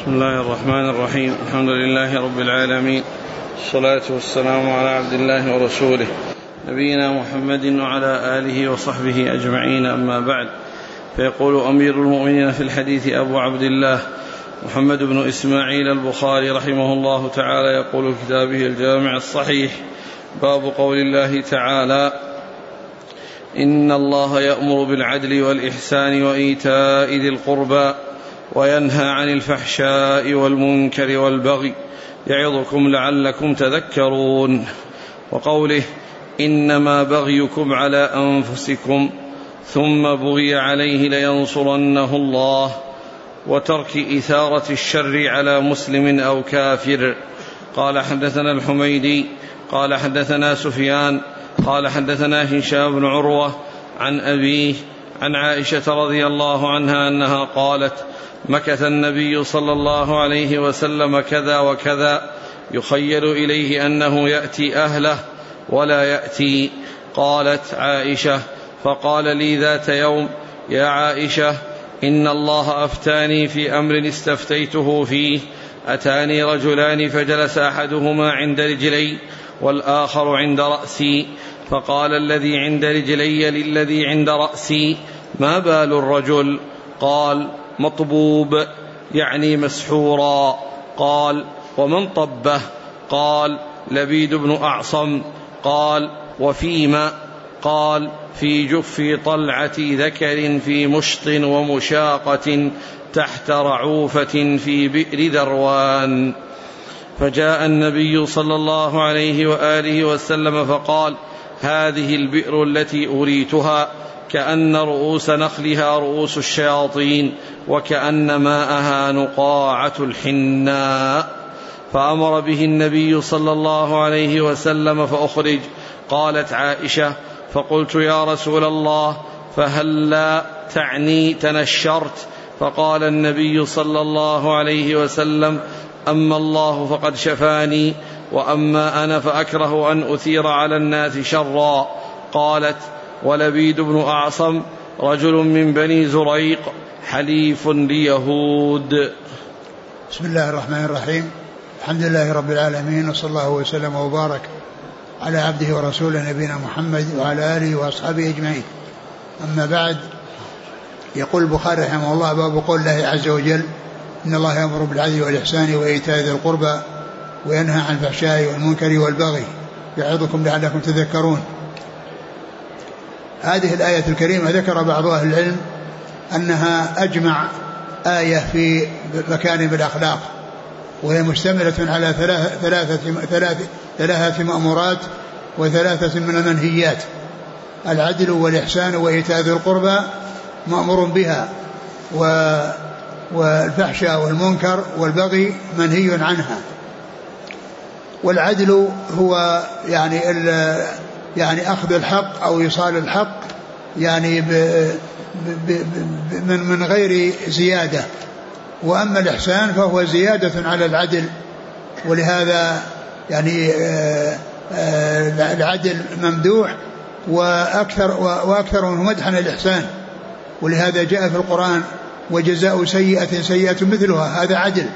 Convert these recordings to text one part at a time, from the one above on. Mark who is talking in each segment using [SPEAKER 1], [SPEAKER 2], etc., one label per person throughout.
[SPEAKER 1] بسم الله الرحمن الرحيم. الحمد لله رب العالمين، الصلاة والسلام على عبد الله ورسوله نبينا محمد وعلى آله وصحبه أجمعين، أما بعد. فيقول أمير المؤمنين في الحديث أبو عبد الله محمد بن إسماعيل البخاري رحمه الله تعالى، يقول في كتابه الجامع الصحيح: باب قول الله تعالى: إن الله يأمر بالعدل والإحسان وإيتاء ذي القربى وينهى عن الفحشاء والمنكر والبغي يعظكم لعلكم تذكرون. وقوله: إنما بغيكم على أنفسكم ثم بغي عليه لينصرنه الله. وترك إثارة الشر على مسلم أو كافر. قال حدثنا الحميدي قال حدثنا سفيان قال حدثنا هشام بن عروة عن أبيه عن عائشة رضي الله عنها أنها قالت: مكث النبي صلى الله عليه وسلم كذا وكذا يخيل إليه أنه يأتي أهله ولا يأتي. قالت عائشة: فقال لي ذات يوم: يا عائشة، إن الله أفتاني في أمر استفتيته فيه. أتاني رجلان فجلس أحدهما عند رجلي والآخر عند رأسي، فقال الذي عند رجلي للذي عند رأسي: ما بال الرجل؟ قال: مطبوب، يعني مسحورا. قال: ومن طبه؟ قال: لبيد بن أعصم. قال: وفيما؟ قال: في جف طلعة ذكر في مشط ومشاقة تحت رعوفة في بئر ذروان. فجاء النبي صلى الله عليه وآله وسلم فقال: هذه البئر التي أريتها، كأن رؤوس نخلها رؤوس الشياطين، وكأن ماءها نقاعة الحناء. فأمر به النبي صلى الله عليه وسلم فأخرج. قالت عائشة: فقلت: يا رسول الله، فهلا تعني تنشرت؟ فقال النبي صلى الله عليه وسلم: أما الله فقد شفاني، وأما أنا فأكره أن أثير على الناس شرا. قالت: ولبيد بن أعصم رجل من بني زريق حليف ليهود.
[SPEAKER 2] بسم الله الرحمن الرحيم. الحمد لله رب العالمين، وصلى الله وسلم وبارك على عبده ورسوله نبينا محمد وعلى آله وأصحابه أجمعين. أما بعد، يقول البخاري رحمه الله: باب قول الله عز وجل: إن الله يأمر بالعدل والإحسان وإيتاء ذي القربى وينهى عن الفحشاء والمنكر والبغي يعظكم لعلكم تذكرون. هذه الآية الكريمة ذكر بعض أهل العلم أنها أجمع آية في مكارم الأخلاق، وهي مشتملة على ثلاثة مأمورات وثلاثة من المنهيات: العدل والإحسان وإيتاء ذي القربى مأمور بها، والفحشاء والمنكر والبغي منهي عنها. والعدل هو يعني أخذ الحق أو إيصال الحق، يعني من غير زيادة. وأما الإحسان فهو زيادة على العدل، ولهذا يعني العدل ممدوح وأكثر منه مدحا الإحسان. ولهذا جاء في القرآن: وجزاء سيئة سيئة مثلها، هذا عدل.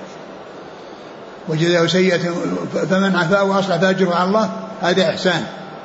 [SPEAKER 2] وجزاء سيئة فمن عفا وأصلح فأجره على الله، هذا إحسان.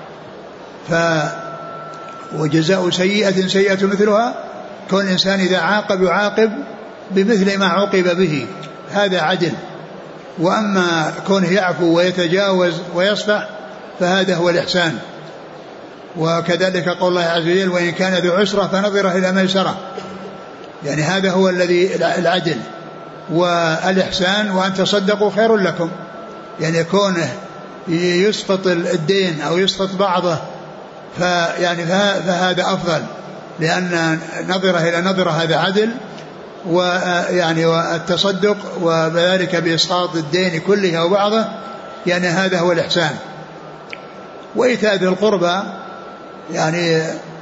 [SPEAKER 2] وجزاء سيئة سيئة مثلها، كون الإنسان إذا عاقب يعاقب بمثل ما عوقب به، هذا عدل. وأما كونه يعفو ويتجاوز ويصفح فهذا هو الإحسان. وكذلك قول الله عز وجل: وإن كان ذو عسرة فنظرة إلى ميسرة، يعني هذا هو الذي العدل. والإحسان: وأن تصدقوا خير لكم، يعني كونه يسقط الدين أو يسقط بعضه فهذا أفضل، لأن نظرة إلى نظرة هذا عدل، ويعني والتصدق وذلك بإسقاط الدين كله أو بعضه، يعني هذا هو الإحسان. وإيتاء ذي القربى، يعني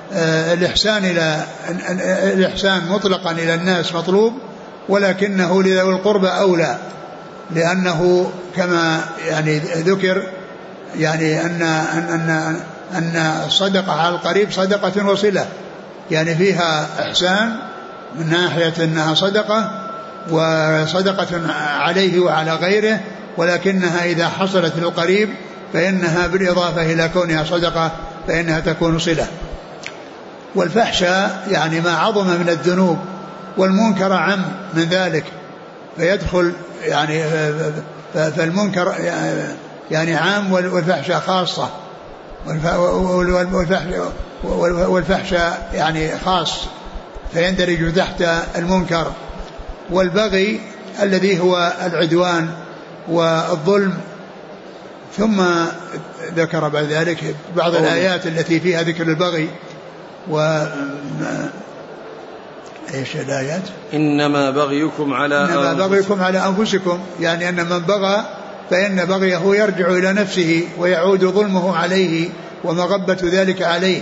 [SPEAKER 2] الإحسان مطلقا إلى الناس مطلوب، ولكنه لذوي القربى أولى، لأنه كما يعني ذكر يعني أن الصدقة على القريب صدقة وصلة، يعني فيها إحسان من ناحية أنها صدقة، وصدقة عليه وعلى غيره، ولكنها إذا حصلت للقريب فإنها بالإضافة إلى كونها صدقة فإنها تكون صلة. والفحشة يعني ما عظم من الذنوب، والمنكر عم من ذلك فيدخل يعني فالمنكر يعني عام والفحشة خاصة، والفحشة يعني خاص فيندرج تحت المنكر. والبغي الذي هو العدوان والظلم. ثم ذكر بعد ذلك بعض الآيات التي فيها ذكر البغي. ايش الآيات؟
[SPEAKER 1] إنما بغيكم على
[SPEAKER 2] أنفسكم، يعني أن من بغى فإن بغيه يرجع إلى نفسه ويعود ظلمه عليه ومغبة ذلك عليه.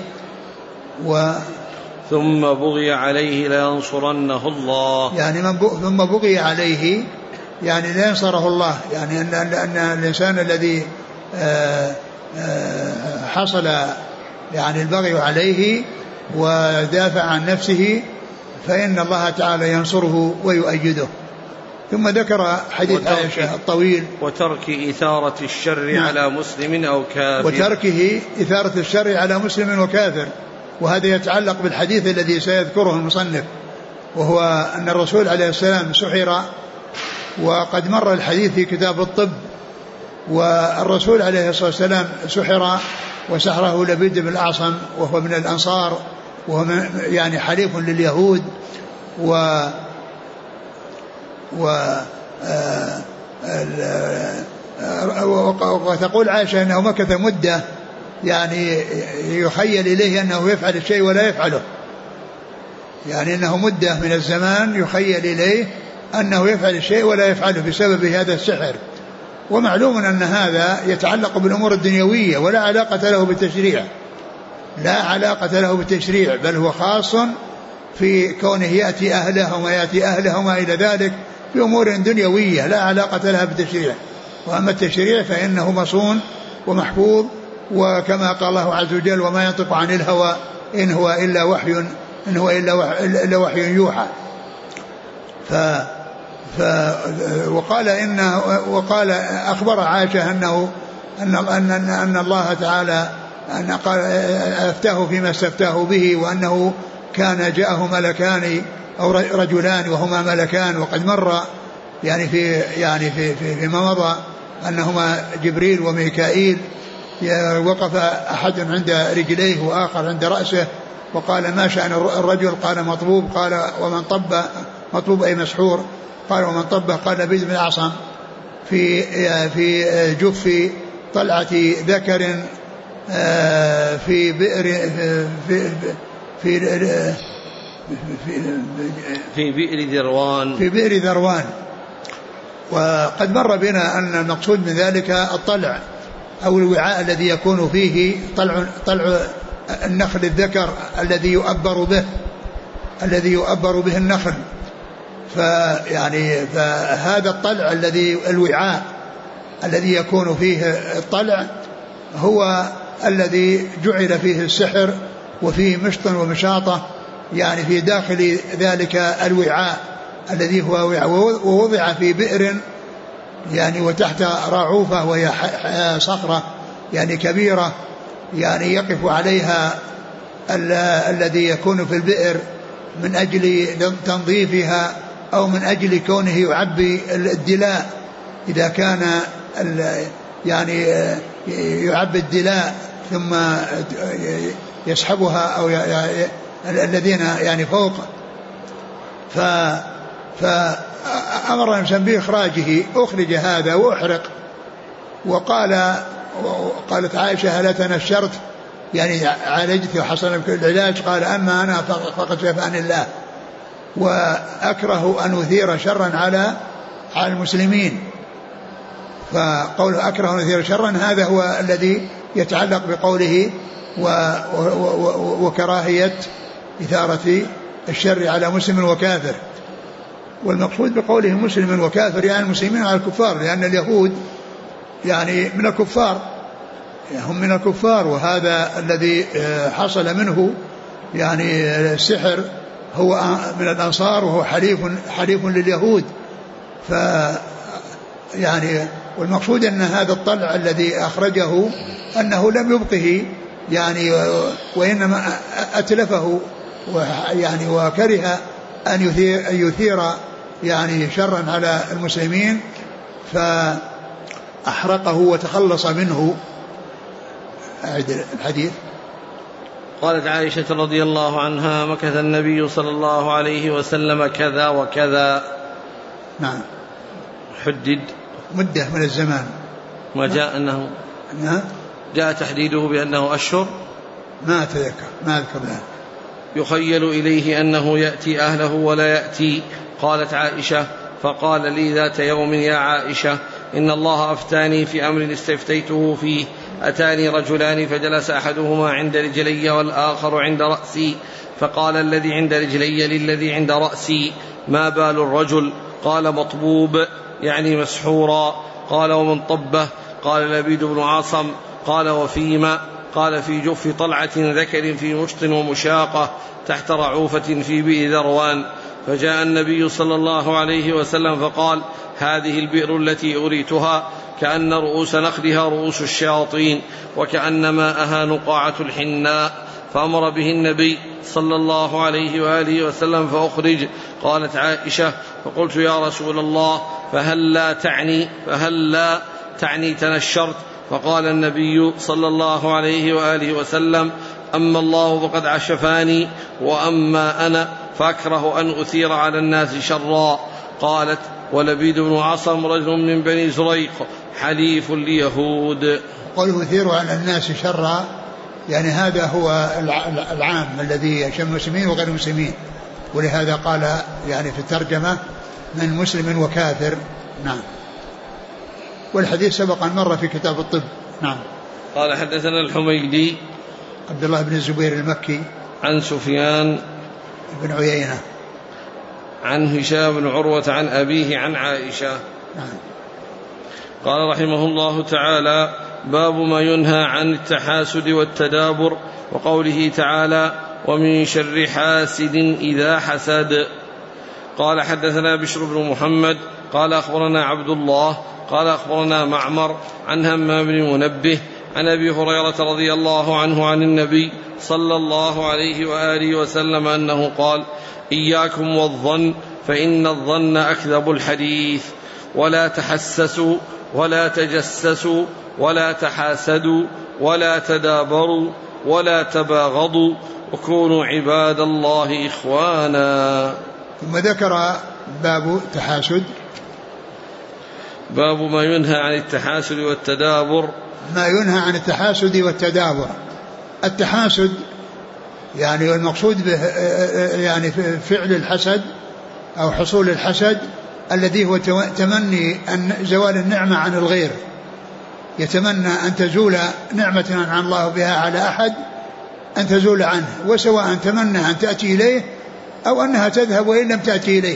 [SPEAKER 1] ثم بغي عليه لينصرنه الله، يعني
[SPEAKER 2] ثم بغي عليه يعني لينصره الله، يعني أن الإنسان الذي حصل يعني البغي عليه ودافع عن نفسه فإن الله تعالى ينصره ويؤيده. ثم ذكر حديث عائشة الطويل
[SPEAKER 1] وترك إثارة الشر على مسلم أو كافر،
[SPEAKER 2] وتركه إثارة الشر على مسلم وكافر. وهذا يتعلق بالحديث الذي سيذكره المصنف، وهو أن الرسول عليه السلام سحر، وقد مر الحديث في كتاب الطب. والرسول عليه الصلاة والسلام سحر، وسحره لبيد بن الأعصم وهو من الأنصار، وهو يعني حليف لليهود. وتقول عائشة أنه مكث مدة يعني يخيل إليه أنه يفعل الشيء ولا يفعله، يعني أنه مدة من الزمان يخيل إليه أنه يفعل الشيء ولا يفعله بسبب هذا السحر. ومعلوم أن هذا يتعلق بالأمور الدنيوية ولا علاقة له بالتشريع، لا علاقة له بالتشريع، بل هو خاص في كونه يأتي أهله وما يأتي أهله وما إلى ذلك بأمور دنيوية لا علاقة لها بالتشريع. وأما التشريع فإنه مصون ومحفوظ، وكما قال الله عز وجل وما ينطق عن الهوى إن هو إلا وحي يوحى. وقال أخبر عائشة أن الله تعالى أن قال أفتاه فيما استفتاه به، وأنه كان جاءه ملكان أو رجلان وهما ملكان. وقد مر فيما مضى أنهما جبريل وميكائيل، وقف أحد عند رجليه وآخر عند رأسه، وقال ما شأن الرجل؟ قال مطبوب. قال ومن طب؟ مطبوب أي مسحور. قال ومن طبه؟ قال لبيد بن الأعصم في جف طلعة ذكر في بئر ذروان. وقد مر بنا أن المقصود من ذلك الطلع أو الوعاء الذي يكون فيه طلع النخل الذكر الذي يؤبر به النخل. فهذا الطلع الوعاء الذي يكون فيه الطلع هو الذي جعل فيه السحر، وفيه مشط ومشاطة يعني في داخل ذلك الوعاء الذي هو وعاء، ووضع في بئر يعني وتحت رعوفة وهي صخرة يعني كبيرة، يعني يقف عليها الذي يكون في البئر من أجل تنظيفها أو من أجل كونه يعبي الدلاء، إذا كان يعني يعبي الدلاء ثم يسحبها أو الذين يعني فوق. فأمر الإنسان بإخراجه، أخرج هذا وأحرق. وقالت عائشة هل تنشرت يعني عالجت وحصل العلاج؟ قال أما أنا فقد شفاني الله، وأكره أن أثير شرا على المسلمين. فقوله أكره أن أثير شرا هذا هو الذي يتعلق بقوله وكراهية إثارة الشر على مسلم وكافر. والمقصود بقوله مسلم وكافر يعني المسلمين على الكفار، لأن اليهود يعني من الكفار، هم من الكفار. وهذا الذي حصل منه يعني السحر هو من الأنصار وهو حليف لليهود. يعني والمقصود أن هذا الطلع الذي أخرجه أنه لم يبقه يعني، وإنما أتلفه يعني وكره أن يثير يعني شرا على المسلمين فأحرقه وتخلص منه. أعد الحديث.
[SPEAKER 1] قالت عائشة رضي الله عنها: مكث النبي صلى الله عليه وسلم كذا وكذا.
[SPEAKER 2] نعم.
[SPEAKER 1] حدد
[SPEAKER 2] مدة من الزمان.
[SPEAKER 1] ما جاء أنه جاء تحديده بأنه أشهر،
[SPEAKER 2] ما أتذكر، ما أذكر ذلك.
[SPEAKER 1] يخيل إليه أنه يأتي أهله ولا يأتي. قالت عائشة: فقال لي ذات يوم: يا عائشة، إن الله أفتاني في أمر استفتيته فيه. أتاني رجلان فجلس أحدهما عند رجلي والآخر عند رأسي، فقال الذي عند رجلي للذي عند رأسي: ما بال الرجل؟ قال: مطبوب، يعني مسحورا. قال: ومن طبه؟ قال: لبيد بن عاصم. قال: وفيما؟ قال: في جف طلعة ذكر في مشط ومشاقة تحت رعوفة في بئر ذروان. فجاء النبي صلى الله عليه وسلم فقال: هذه البئر التي أريتها، كأن رؤوس نخلها رؤوس الشياطين، وكأن ماءها نقاعة الحناء. فأمر به النبي صلى الله عليه وآله وسلم فأخرج. قالت عائشة: فقلت: يا رسول الله، فهل لا تعني تنشرت؟ فقال النبي صلى الله عليه وآله وسلم: أما الله فقد عشفاني، وأما أنا فأكره أن أثير على الناس شرا. قالت: ولبيد بن عاصم رجل من بني زريق حليف اليهود.
[SPEAKER 2] قوله يثير على الناس شرا يعني هذا هو العام الذي يشمل المسلمين وغير المسلمين، ولهذا قال يعني في الترجمة: من مسلم وكافر. نعم. والحديث سبق أن مر في كتاب الطب. نعم.
[SPEAKER 1] قال: حدثنا الحميدي
[SPEAKER 2] عبد الله بن الزبير المكي
[SPEAKER 1] عن سفيان
[SPEAKER 2] بن عيينة
[SPEAKER 1] عن هشام بن عروة عن أبيه عن عائشة.
[SPEAKER 2] نعم.
[SPEAKER 1] قال رحمه الله تعالى: باب ما ينهى عن التحاسد والتدابر، وقوله تعالى: ومن شر حاسد إذا حسد. قال: حدثنا بشر بن محمد قال: أخبرنا عبد الله قال: أخبرنا معمر عن همام بن منبه عن أبي هريرة رضي الله عنه عن النبي صلى الله عليه وآله وسلم أنه قال: إياكم والظن، فإن الظن أكذب الحديث، ولا تحسسوا ولا تجسسوا ولا تحاسدوا ولا تدابروا ولا تباغضوا، وكونوا عباد الله إخوانا.
[SPEAKER 2] ثم ذكر باب التحاسد.
[SPEAKER 1] باب ما ينهى عن التحاسد والتدابر.
[SPEAKER 2] ما ينهى عن التحاسد والتدابر. التحاسد يعني المقصود به يعني فعل الحسد أو حصول الحسد الذي هو تمني أن زوال النعمة عن الغير، يتمنى أن تزول نعمة أنعم الله بها على أحد أن تزول عنه، وسواء تمنى أن تأتي إليه أو أنها تذهب وإن لم تأتي إليه.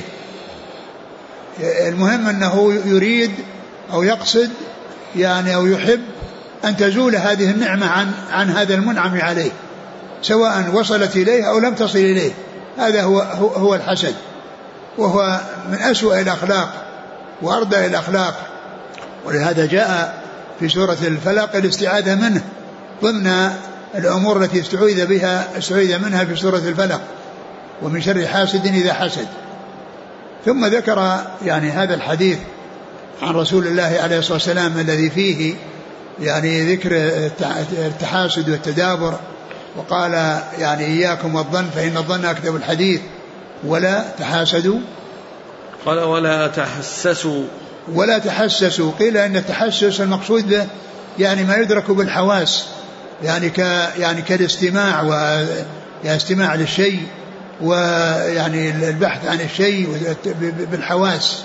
[SPEAKER 2] المهم أنه يريد أو يقصد يعني أو يحب أن تزول هذه النعمة عن هذا المنعم عليه، سواء وصلت إليه أو لم تصل إليه. هذا هو الحسد، وهو من أسوأ الأخلاق وأردى الأخلاق. ولهذا جاء في سورة الفلق الاستعاذة منه ضمن الأمور التي استعيذ منها في سورة الفلق: ومن شر حاسد إذا حسد. ثم ذكر يعني هذا الحديث عن رسول الله عليه الصلاة والسلام الذي فيه يعني ذكر التحاسد والتدابر، وقال يعني إياكم والظن فإن الظن أكذب الحديث، ولا تحاسدوا.
[SPEAKER 1] قال: ولا تحسسوا.
[SPEAKER 2] ولا تحسسوا. قيل إن التحسس المقصود به يعني ما يدرك بالحواس، يعني كالاستماع والاستماع للشيء، ويعني البحث عن الشيء بالحواس.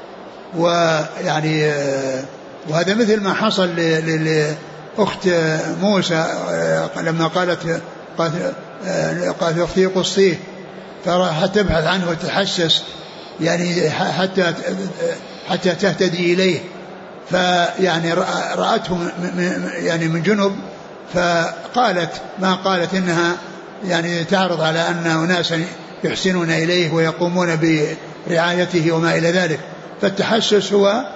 [SPEAKER 2] ويعني وهذا مثل ما حصل لأخت موسى لما قالت أختي قصيه، فراحت تبحث عنه وتحسس يعني حتى تهتدي إليه، فيعني رأته يعني من جنب، فقالت ما قالت إنها يعني تعرض على أن أناسا يحسنون إليه ويقومون برعايته وما إلى ذلك. فالتحسس هو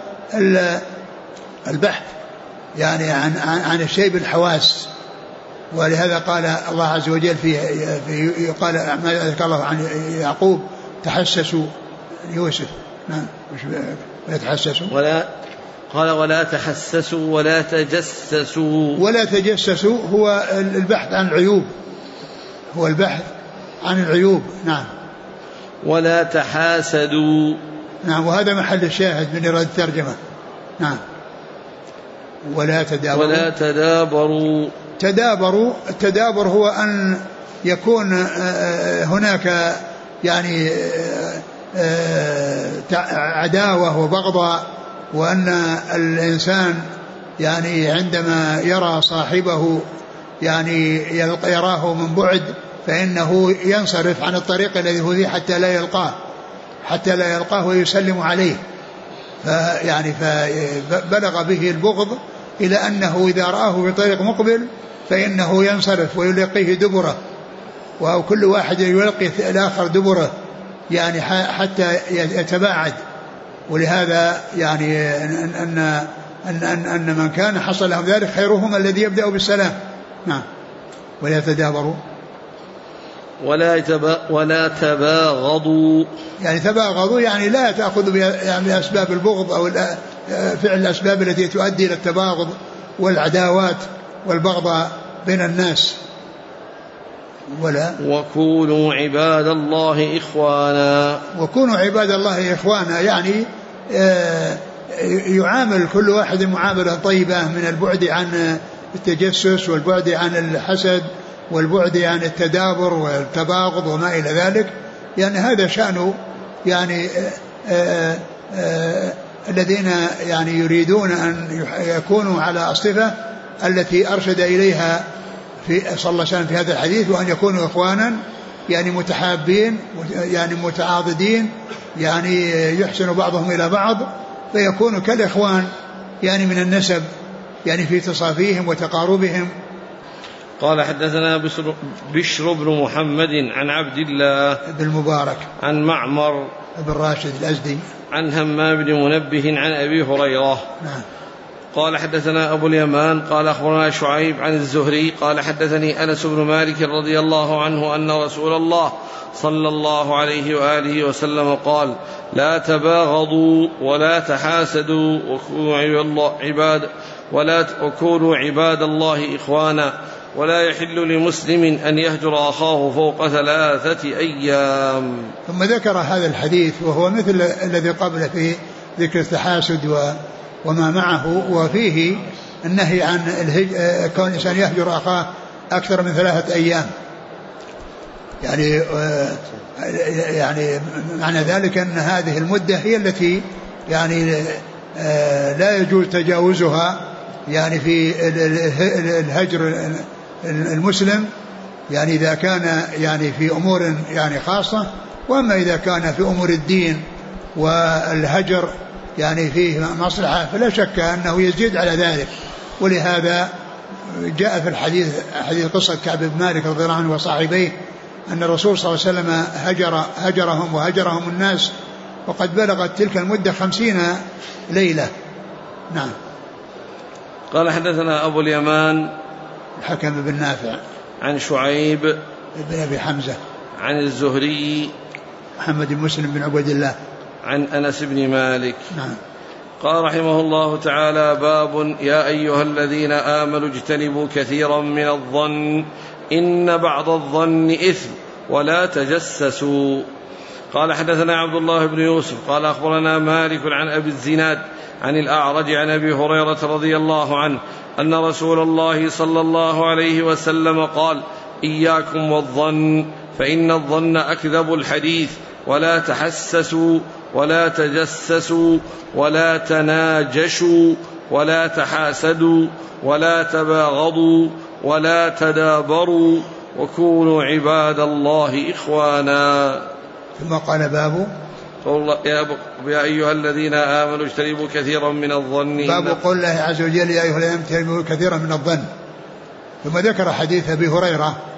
[SPEAKER 2] البحث يعني عن الشيء بالحواس. ولهذا قال الله عز وجل في قال ما ذكر الله عن يعقوب تحسسوا يوسف. نعم ولا تحسسوا
[SPEAKER 1] قال ولا تحسسوا ولا تجسسوا.
[SPEAKER 2] ولا تجسسوا هو البحث عن العيوب، هو البحث عن العيوب. نعم.
[SPEAKER 1] ولا تحاسدوا.
[SPEAKER 2] نعم وهذا محل الشاهد من إرادة الترجمة. نعم. ولا تدابروا.
[SPEAKER 1] ولا تدابروا.
[SPEAKER 2] التدابر هو أن يكون هناك يعني عداوة وبغضاء، وأن الإنسان يعني عندما يرى صاحبه يعني يراه من بعد فإنه ينصرف عن الطريق الذي هو فيه حتى لا يلقاه ويسلم عليه. يعني فبلغ به البغض إلى أنه إذا رآه في طريق مقبل فإنه ينصرف ويلقيه دبره، وكل واحد يلقي الآخر دبره يعني حتى يتباعد. ولهذا يعني أن من كان حصل لهم ذلك خيرهم الذي يبدأ بالسلام. نعم. ولا تدابروا.
[SPEAKER 1] ولا تباغضوا.
[SPEAKER 2] يعني تباغضوا يعني لا تأخذوا بأسباب البغض أو فعل الأسباب التي تؤدي إلى التباغض والعداوات والبغضاء بين الناس.
[SPEAKER 1] وكونوا عباد الله إخوانا.
[SPEAKER 2] وكونوا عباد الله إخوانا يعني يعامل كل واحد معاملة طيبة من البعد عن التجسس والبعد عن الحسد والبعد عن التدابر والتباغض وما إلى ذلك. يعني هذا شأن يعني الذين يعني يريدون أن يكونوا على الصفة التي أرشد إليها صلى الله عليه وسلم في هذا الحديث، وأن يكونوا إخوانا يعني متحابين يعني متعاضدين يعني يحسن بعضهم إلى بعض فيكونوا كالإخوان يعني من النسب يعني في تصافيهم وتقاربهم.
[SPEAKER 1] قال حدثنا بشر بن محمد عن عبد الله
[SPEAKER 2] بن المبارك
[SPEAKER 1] عن معمر
[SPEAKER 2] بن راشد الأزدي عن
[SPEAKER 1] همام بن منبه عن أبي هريرة.
[SPEAKER 2] نعم.
[SPEAKER 1] قال حدثنا أبو اليمان قال أخبرنا شعيب عن الزهري قال حدثني أنس بن مالك رضي الله عنه أن رسول الله صلى الله عليه وآله وسلم قال لا تباغضوا ولا تحاسدوا وكونوا عباد الله إخوانا ولا يحل لمسلم أن يهجر أخاه فوق 3 أيام.
[SPEAKER 2] ثم ذكر هذا الحديث وهو مثل الذي قبله في ذكر التحاسد وما معه، وفيه النهي عن كون الإنسان يهجر أخاه أكثر من 3 أيام. يعني معنى ذلك أن هذه المدة هي التي يعني لا يجوز تجاوزها يعني في الهجر المسلم، يعني إذا كان يعني في أمور يعني خاصة، وأما إذا كان في أمور الدين والهجر يعني فيه مصلحة فلا شك أنه يزيد على ذلك. ولهذا جاء في الحديث حديث قصة كعب بن مالك رضي الله عنه وصاحبيه أن الرسول صلى الله عليه وسلم هجرهم وهجرهم الناس وقد بلغت تلك المدة 50 ليلة. نعم.
[SPEAKER 1] قال حدثنا أبو اليمان
[SPEAKER 2] الحكم بن نافع عن
[SPEAKER 1] شعيب
[SPEAKER 2] بن أبي حمزة
[SPEAKER 1] عن الزهري
[SPEAKER 2] محمد بن مسلم بن عبد الله
[SPEAKER 1] عن أنس بن مالك.
[SPEAKER 2] نعم.
[SPEAKER 1] قال رحمه الله تعالى باب يا أيها الذين آمنوا اجتنبوا كثيرا من الظن إن بعض الظن إثم ولا تجسسوا. قال حدثنا عبد الله بن يوسف قال أخبرنا مالك عن أبي الزناد عن الأعرج عن أبي هريرة رضي الله عنه أن رسول الله صلى الله عليه وسلم قال إياكم والظن فإن الظن أكذب الحديث ولا تحسسوا ولا تجسسوا ولا تناجشوا ولا تحاسدوا ولا تباغضوا ولا تدابروا وكونوا عباد الله إخوانا.
[SPEAKER 2] ثم قال باب
[SPEAKER 1] يا أيها الذين آمنوا اجتنبوا كثيرا من الظن.
[SPEAKER 2] باب قول الله عز وجل يا أيها الذين آمنوا اجتنبوا كثيرا من الظن. ثم ذكر حديث أبي هريرة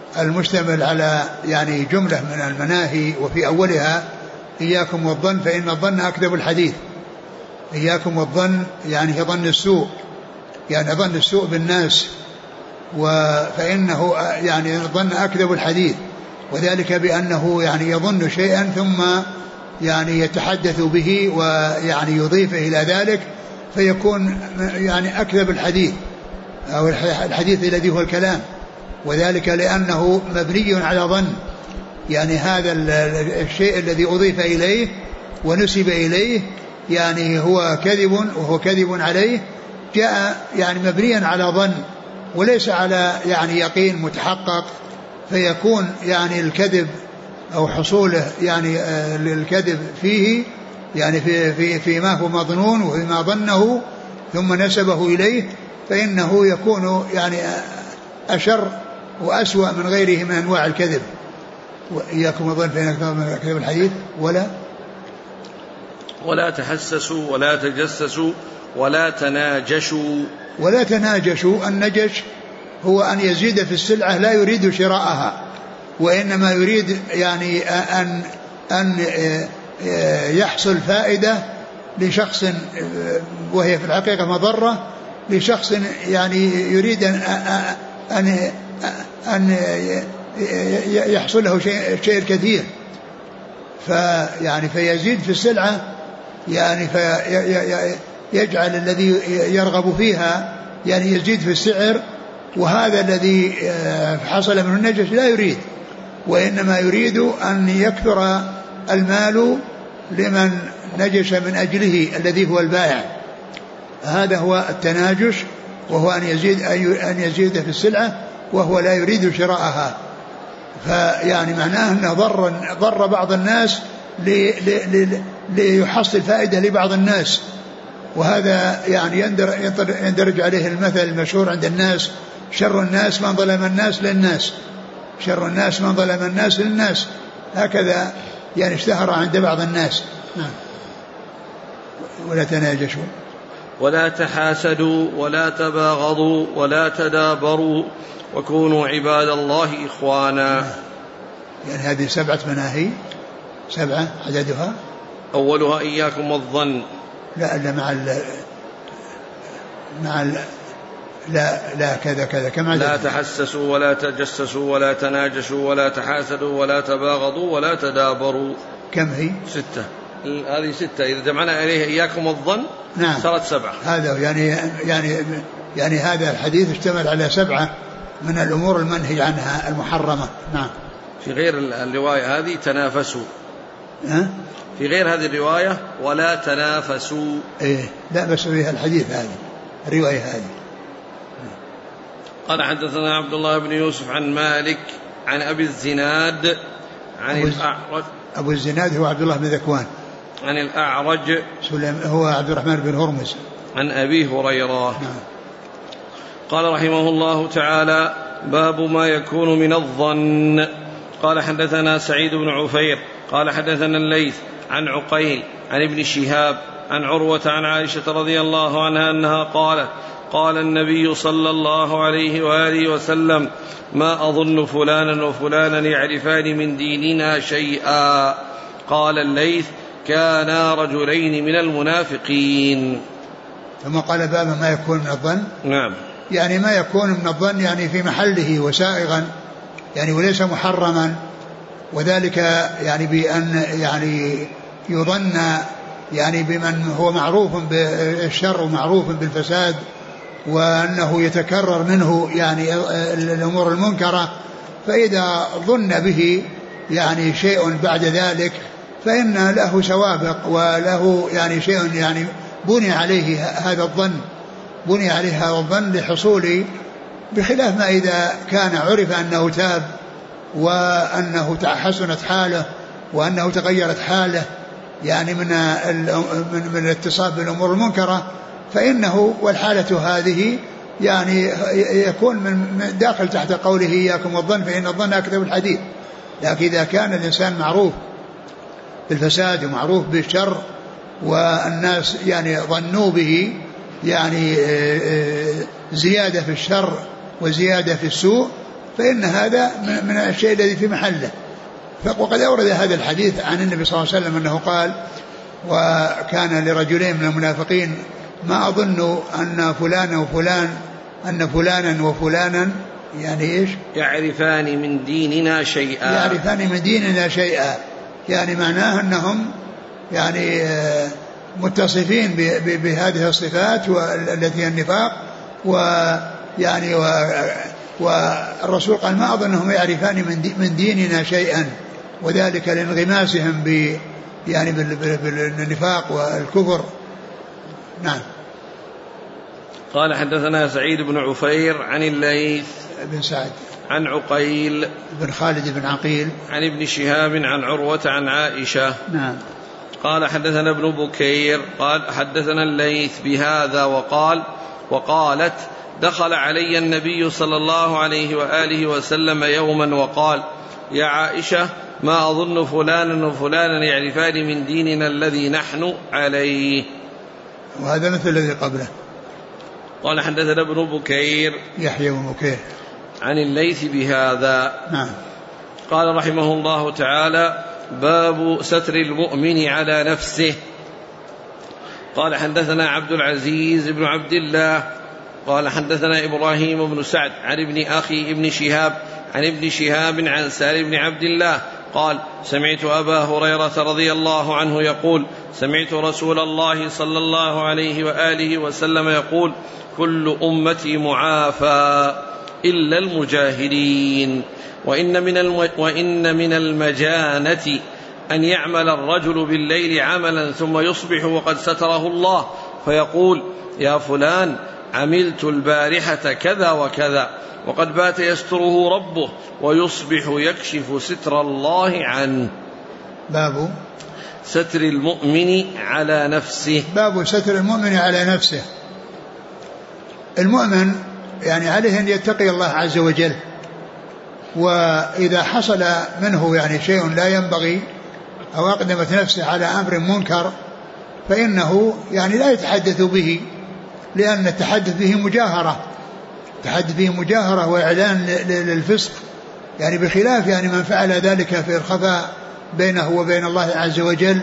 [SPEAKER 2] المشتمل على يعني جملة من المناهي، وفي أولها إياكم والظن فإن الظن أكذب الحديث. إياكم والظن يعني ظن السوء، يعني ظن السوء بالناس، فإنه يعني الظن أكذب الحديث، وذلك بأنه يعني يظن شيئا ثم يعني يتحدث به ويعني يضيفه إلى ذلك فيكون يعني أكذب الحديث أو الحديث الذي هو الكلام، وذلك لأنه مبني على ظن، يعني هذا الشيء الذي أضيف إليه ونسب إليه يعني هو كذب، وهو كذب عليه، جاء يعني مبنيا على ظن وليس على يعني يقين متحقق، فيكون يعني الكذب أو حصوله يعني الكذب فيه يعني فيما هو مظنون وفيما ظنه ثم نسبه إليه، فإنه يكون يعني أشر وأسوأ من غيره من أنواع الكذب. وإياكم الظن فإن كذب الحديث
[SPEAKER 1] ولا تحسسوا ولا تجسسوا ولا تناجشوا.
[SPEAKER 2] ولا تناجشوا، النجش هو أن يزيد في السلعة لا يريد شراءها، وإنما يريد يعني أن يحصل فائدة لشخص وهي في الحقيقة مضرة لشخص، يعني يريد أن يحصل له شيء كثير، فيزيد في السلعة يعني فيجعل الذي يرغب فيها يعني يزيد في السعر، وهذا الذي حصل منه النجش لا يريد، وإنما يريد أن يكثر المال لمن نجش من أجله الذي هو البائع. هذا هو التناجش، وهو أن يزيد في السلعة وهو لا يريد شراءها، فيعني معناه أنه ضر بعض الناس ليحصل فائدة لبعض الناس، وهذا يعني يندرج عليه المثل المشهور عند الناس: شر الناس من ظلم الناس للناس، شر الناس من ظلم الناس للناس، هكذا يعني اشتهر عند بعض الناس. نعم. ولا تناجشوا
[SPEAKER 1] ولا تحاسدوا ولا تباغضوا ولا تدابروا وكونوا عباد الله إخوانا.
[SPEAKER 2] يعني هذه 7 مناهي، 7 عددها.
[SPEAKER 1] أولها إياكم والظن.
[SPEAKER 2] لا لا كذا كما
[SPEAKER 1] لا تحسسوا ولا تجسسوا ولا تناجشوا ولا تحاسدوا ولا تباغضوا ولا تدابروا.
[SPEAKER 2] كم هي؟
[SPEAKER 1] 6. هذه 6 إذا جمعنا إليها إياكم والظن.
[SPEAKER 2] نعم.
[SPEAKER 1] صارت 7.
[SPEAKER 2] هذا يعني هذا الحديث اشتمل على 7 من الأمور المنهي عنها المحرمة. نعم.
[SPEAKER 1] في غير الرواية هذه تنافسوا. في غير هذه الرواية ولا تنافسوا.
[SPEAKER 2] لا بس فيها الحديث هذه الرواية هذه.
[SPEAKER 1] قال حدثنا عبد الله بن يوسف عن مالك عن أبي الزناد عن الأعرج.
[SPEAKER 2] أبو الزناد هو عبد الله بن ذكوان.
[SPEAKER 1] عن الأعرج
[SPEAKER 2] هو عبد الرحمن بن هرمز.
[SPEAKER 1] عن أبي هريرة. قال رحمه الله تعالى: باب ما يكون من الظن. قال حدثنا سعيد بن عفير قال حدثنا الليث عن عقيل عن ابن شهاب عن عروة عن عائشة رضي الله عنها أنها قالت: قال النبي صلى الله عليه وآله وسلم: ما أظن فلانا وفلانا يعرفان من ديننا شيئا. قال الليث: كانا رجلين من المنافقين.
[SPEAKER 2] ثم قال: باب ما يكون من الظن.
[SPEAKER 1] نعم.
[SPEAKER 2] يعني ما يكون من الظن يعني في محله وسائغا يعني وليس محرما، وذلك يعني بأن يعني يظن يعني بمن هو معروف بالشر ومعروف بالفساد، وأنه يتكرر منه يعني الأمور المنكرة، فإذا ظن به يعني شيء بعد ذلك فإن له سوابق وله يعني شيء يعني بني عليه هذا الظن لحصول، بخلاف ما إذا كان عرف أنه تاب وأنه حسنت حاله وأنه تغيرت حاله يعني من الاتصال بالأمور المنكرة، فإنه والحالة هذه يعني يكون من داخل تحت قوله: إياكم والظن فإن الظن أكذب الحديث. لكن إذا كان الإنسان معروف بالفساد ومعروف بالشر والناس يعني ظنوا به يعني زيادة في الشر وزيادة في السوء، فإن هذا من الشيء الذي في محله. وقد أورد هذا الحديث عن النبي صلى الله عليه وسلم أنه قال: وكان لرجلين من المنافقين ما أظن أن فلانا وفلانا يعني إيش؟
[SPEAKER 1] يعرفان من ديننا شيئا، يعني معناه أنهم يعني متصفين بهذه الصفات التي هي النفاق، ويعني والرسول قال: ما أظن أنهم يعرفان من ديننا شيئا، وذلك لانغماسهم يعني بالنفاق والكفر. نعم. قال: حدثنا سعيد بن عفير عن الليث
[SPEAKER 2] بن سعد
[SPEAKER 1] عن عقيل
[SPEAKER 2] بن خالد بن عقيل عن
[SPEAKER 1] ابن شهاب عن عروة عن عائشة.
[SPEAKER 2] نعم.
[SPEAKER 1] قال: حدثنا ابن بكير قال: حدثنا الليث بهذا وقالت: دخل علي النبي صلى الله عليه وآله وسلم يوما وقال: يا عائشة، ما أظن فلانا وفلانا يعرفان من ديننا الذي نحن عليه.
[SPEAKER 2] وهذا مثل الذي قبله.
[SPEAKER 1] قال: حدثنا ابن بكير
[SPEAKER 2] يحيى بن بكير
[SPEAKER 1] عن الليث بهذا.
[SPEAKER 2] نعم.
[SPEAKER 1] قال رحمه الله تعالى: باب ستر المؤمن على نفسه. قال: حدثنا عبد العزيز بن عبد الله قال: حدثنا إبراهيم بن سعد عن ابن أخي ابن شهاب عن ابن شهاب عن سالم بن عبد الله قال: سمعت أبا هريرة رضي الله عنه يقول: سمعت رسول الله صلى الله عليه وآله وسلم يقول: كل أمتي معافى إلا المجاهرين، وإن من المجانة أن يعمل الرجل بالليل عملا ثم يصبح وقد ستره الله فيقول: يا فلان، عملت البارحة كذا وكذا، وقد بات يستره ربه، ويصبح يكشف ستر الله عنه.
[SPEAKER 2] باب
[SPEAKER 1] ستر المؤمن على نفسه.
[SPEAKER 2] باب ستر المؤمن على نفسه. المؤمن يعني عليه أن يتقي الله عز وجل، وإذا حصل منه يعني شيء لا ينبغي أو أقدمت نفسه على أمر منكر فإنه يعني لا يتحدث به، لأن التحدث به مجاهرة وإعلان للفسق، يعني بخلاف يعني من فعل ذلك في الخفاء بينه وبين الله عز وجل،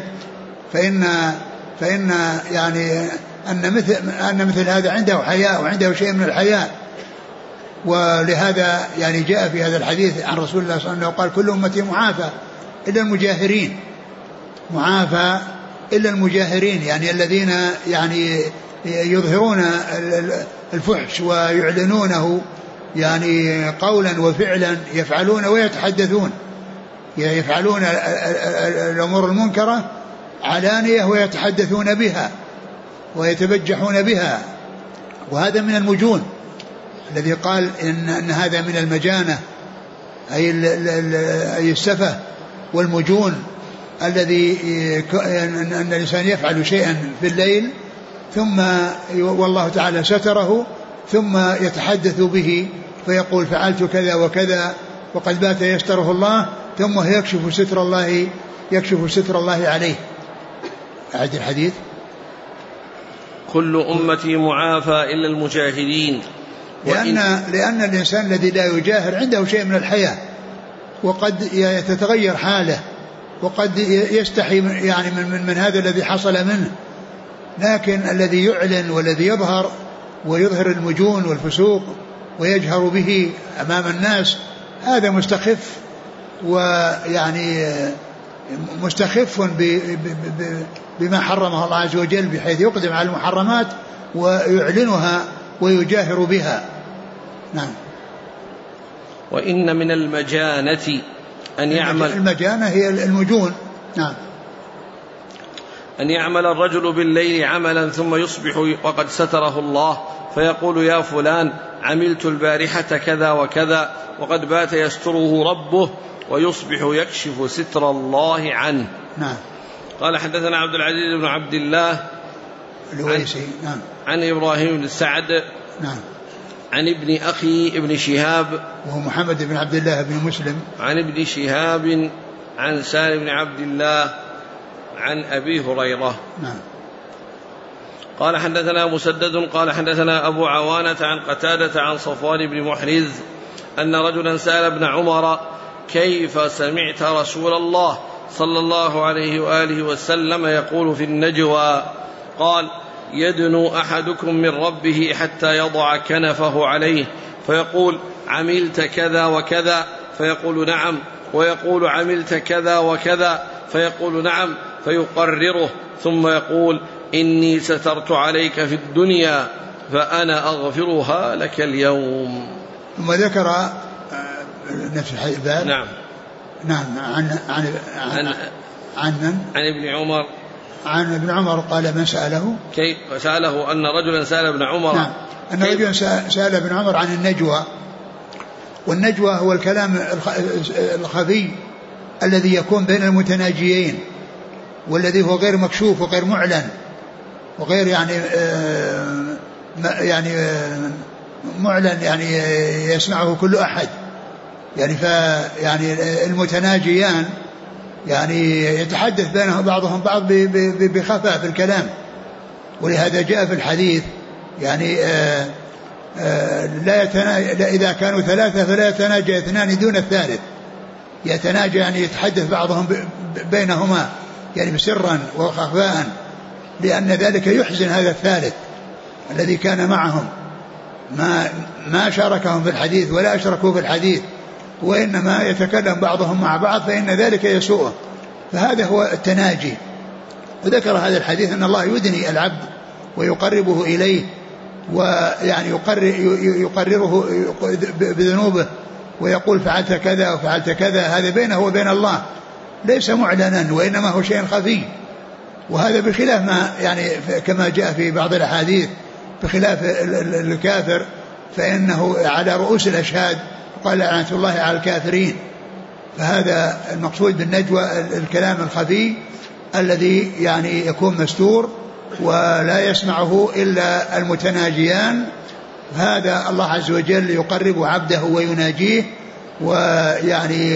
[SPEAKER 2] فإن يعني أن مثل هذا عنده حياء وعنده شيء من الحياء. ولهذا يعني جاء في هذا الحديث عن رسول الله صلى الله عليه وسلم قال: كل أمتي معافى إلا المجاهرين. معافى إلا المجاهرين يعني الذين يعني يظهرون الفحش ويعلنونه يعني قولا وفعلا، يفعلون ويتحدثون، يفعلون الأمور المنكرة علانية ويتحدثون بها ويتبجحون بها. وهذا من المجون الذي قال إن هذا من المجانة، أي السفه والمجون، الذي أن الإنسان يفعل شيئا في الليل ثم والله تعالى ستره ثم يتحدث به فيقول: فعلت كذا وكذا وقد بات يستره الله، ثم يكشف ستر الله عليه. أعد الحديث.
[SPEAKER 1] كل أمتي معافى إلا المجاهرين.
[SPEAKER 2] لأن الإنسان الذي لا يجاهر عنده شيء من الحياة، وقد تتغير حاله، وقد يستحي يعني من هذا الذي حصل منه. لكن الذي يعلن والذي يظهر ويظهر المجون والفسوق ويجهر به أمام الناس، هذا مستخف، ويعني مستخف بما حرمه الله عز وجل، بحيث يقدم على المحرمات ويعلنها ويجاهر بها. نعم.
[SPEAKER 1] وإن من المجانة أن يعمل،
[SPEAKER 2] المجانة هي المجون. نعم.
[SPEAKER 1] أن يعمل الرجل بالليل عملا ثم يصبح وقد ستره الله فيقول: يا فلان، عملت البارحة كذا وكذا، وقد بات يستره ربه، ويصبح يكشف ستر الله عنه.
[SPEAKER 2] نعم.
[SPEAKER 1] قال: حدثنا عبد العزيز بن عبد الله
[SPEAKER 2] الويسي. نعم.
[SPEAKER 1] عن إبراهيم بن سعد.
[SPEAKER 2] نعم.
[SPEAKER 1] عن ابن أخي ابن شهاب
[SPEAKER 2] وهو محمد بن عبد الله بن مسلم
[SPEAKER 1] عن ابن شهاب عن سالم بن عبد الله عن أبي هريرة.
[SPEAKER 2] نعم.
[SPEAKER 1] قال: حدثنا مسدد قال: حدثنا أبو عوانة عن قتادة عن صفوان بن محرز أن رجلا سأل ابن عمر: كيف سمعت رسول الله صلى الله عليه وآله وسلم يقول في النجوى؟ قال: يدنو أحدكم من ربه حتى يضع كنفه عليه فيقول: عملت كذا وكذا؟ فيقول: نعم. ويقول: عملت كذا وكذا؟ فيقول: نعم. فيقرره ثم يقول: إني سترت عليك في الدنيا فأنا أغفرها لك اليوم.
[SPEAKER 2] ثم ذكر نفس الباب.
[SPEAKER 1] نعم.
[SPEAKER 2] نعم.
[SPEAKER 1] عن ابن عمر.
[SPEAKER 2] عن ابن عمر قال: من سأله؟
[SPEAKER 1] كيف سأله أن رجلا سأل ابن عمر.
[SPEAKER 2] نعم. أن رجلا سأل ابن عمر عن النجوى. والنجوى هو الكلام الخفي الذي يكون بين المتناجيين، والذي هو غير مكشوف وغير معلن وغير معلن، يعني يسمعه كل أحد. يعني المتناجيان يعني يتحدث بينهم بعضهم بعض بخفاء في الكلام. ولهذا جاء في الحديث يعني إذا كانوا ثلاثة فلا يتناجى اثنان دون الثالث. يتناجى يعني يتحدث بعضهم بينهما يعني بسرا وخفاء، لأن ذلك يحزن هذا الثالث الذي كان معهم، ما شاركهم في الحديث ولا أشركوا في الحديث، وإنما يتكلم بعضهم مع بعض، فإن ذلك يسوءه. فهذا هو التناجي. وذكر هذا الحديث أن الله يدني العبد ويقربه إليه، ويعني يقرره بذنوبه ويقول: فعلت كذا وفعلت كذا. هذا بينه وبين الله ليس معلنا، وإنما هو شيء خفي. وهذا بخلاف ما يعني كما جاء في بعض الأحاديث بخلاف الكافر فإنه على رؤوس الأشهاد، قال: لعنة الله على الكافرين. فهذا المقصود بالنجوى الكلام الخفي الذي يعني يكون مستور ولا يسمعه إلا المتناجيان. هذا الله عز وجل يقرب عبده ويناجيه، ويعني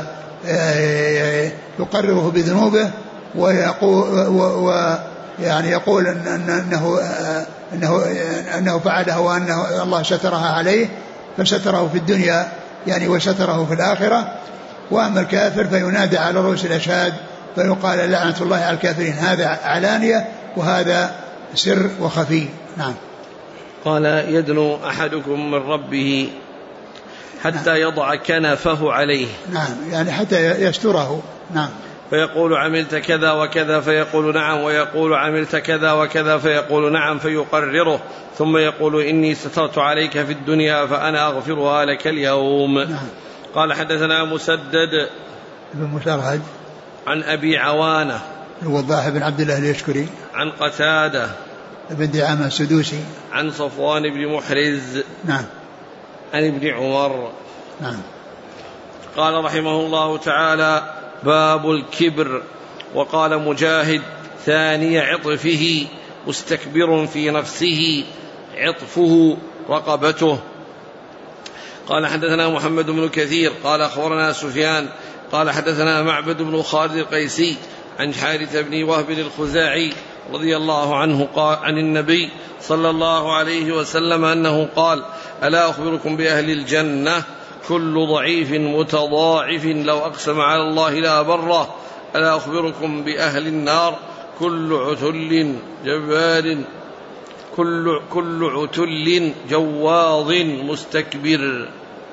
[SPEAKER 2] يقرره بذنوبه، ويقول أنه فعلها وأن الله سترها عليه، فستره في الدنيا يعني وستره في الآخرة. وأما الكافر فينادى على رؤوس الأشهاد فيقال: لعنة الله على الكافرين. هذا علانية وهذا سر وخفي. نعم.
[SPEAKER 1] قال: يدنو أحدكم من ربه حتى يضع كنفه عليه.
[SPEAKER 2] نعم، يعني حتى يستره. نعم.
[SPEAKER 1] فيقول: عملت كذا وكذا؟ فيقول: نعم. ويقول: عملت كذا وكذا؟ فيقول: نعم. فيقرره ثم يقول: إني سترت عليك في الدنيا فأنا أغفرها لك اليوم.
[SPEAKER 2] نعم.
[SPEAKER 1] قال: حدثنا مسدد
[SPEAKER 2] بن مسرهد
[SPEAKER 1] عن أبي عوانة
[SPEAKER 2] الوضاح بن عبد الله اليشكري
[SPEAKER 1] عن قتادة
[SPEAKER 2] بن دعامة السدوسي
[SPEAKER 1] عن صفوان بن محرز.
[SPEAKER 2] نعم.
[SPEAKER 1] عن ابن عمر.
[SPEAKER 2] نعم.
[SPEAKER 1] قال رحمه الله تعالى: باب الكبر. وقال مجاهد: ثاني عطفه، مستكبر في نفسه، عطفه رقبته. قال: حدثنا محمد بن كثير قال: أخبرنا سفيان قال: حدثنا معبد بن خالد القيسي عن حارث بن وهب الخزاعي رضي الله عنه قال عن النبي صلى الله عليه وسلم أنه قال: ألا أخبركم بأهل الجنة؟ كل ضعيف متضاعف لو أقسم على الله لا بره. ألا أخبركم بأهل النار؟ كل عتل جبار، كل عتل جواظ مستكبر.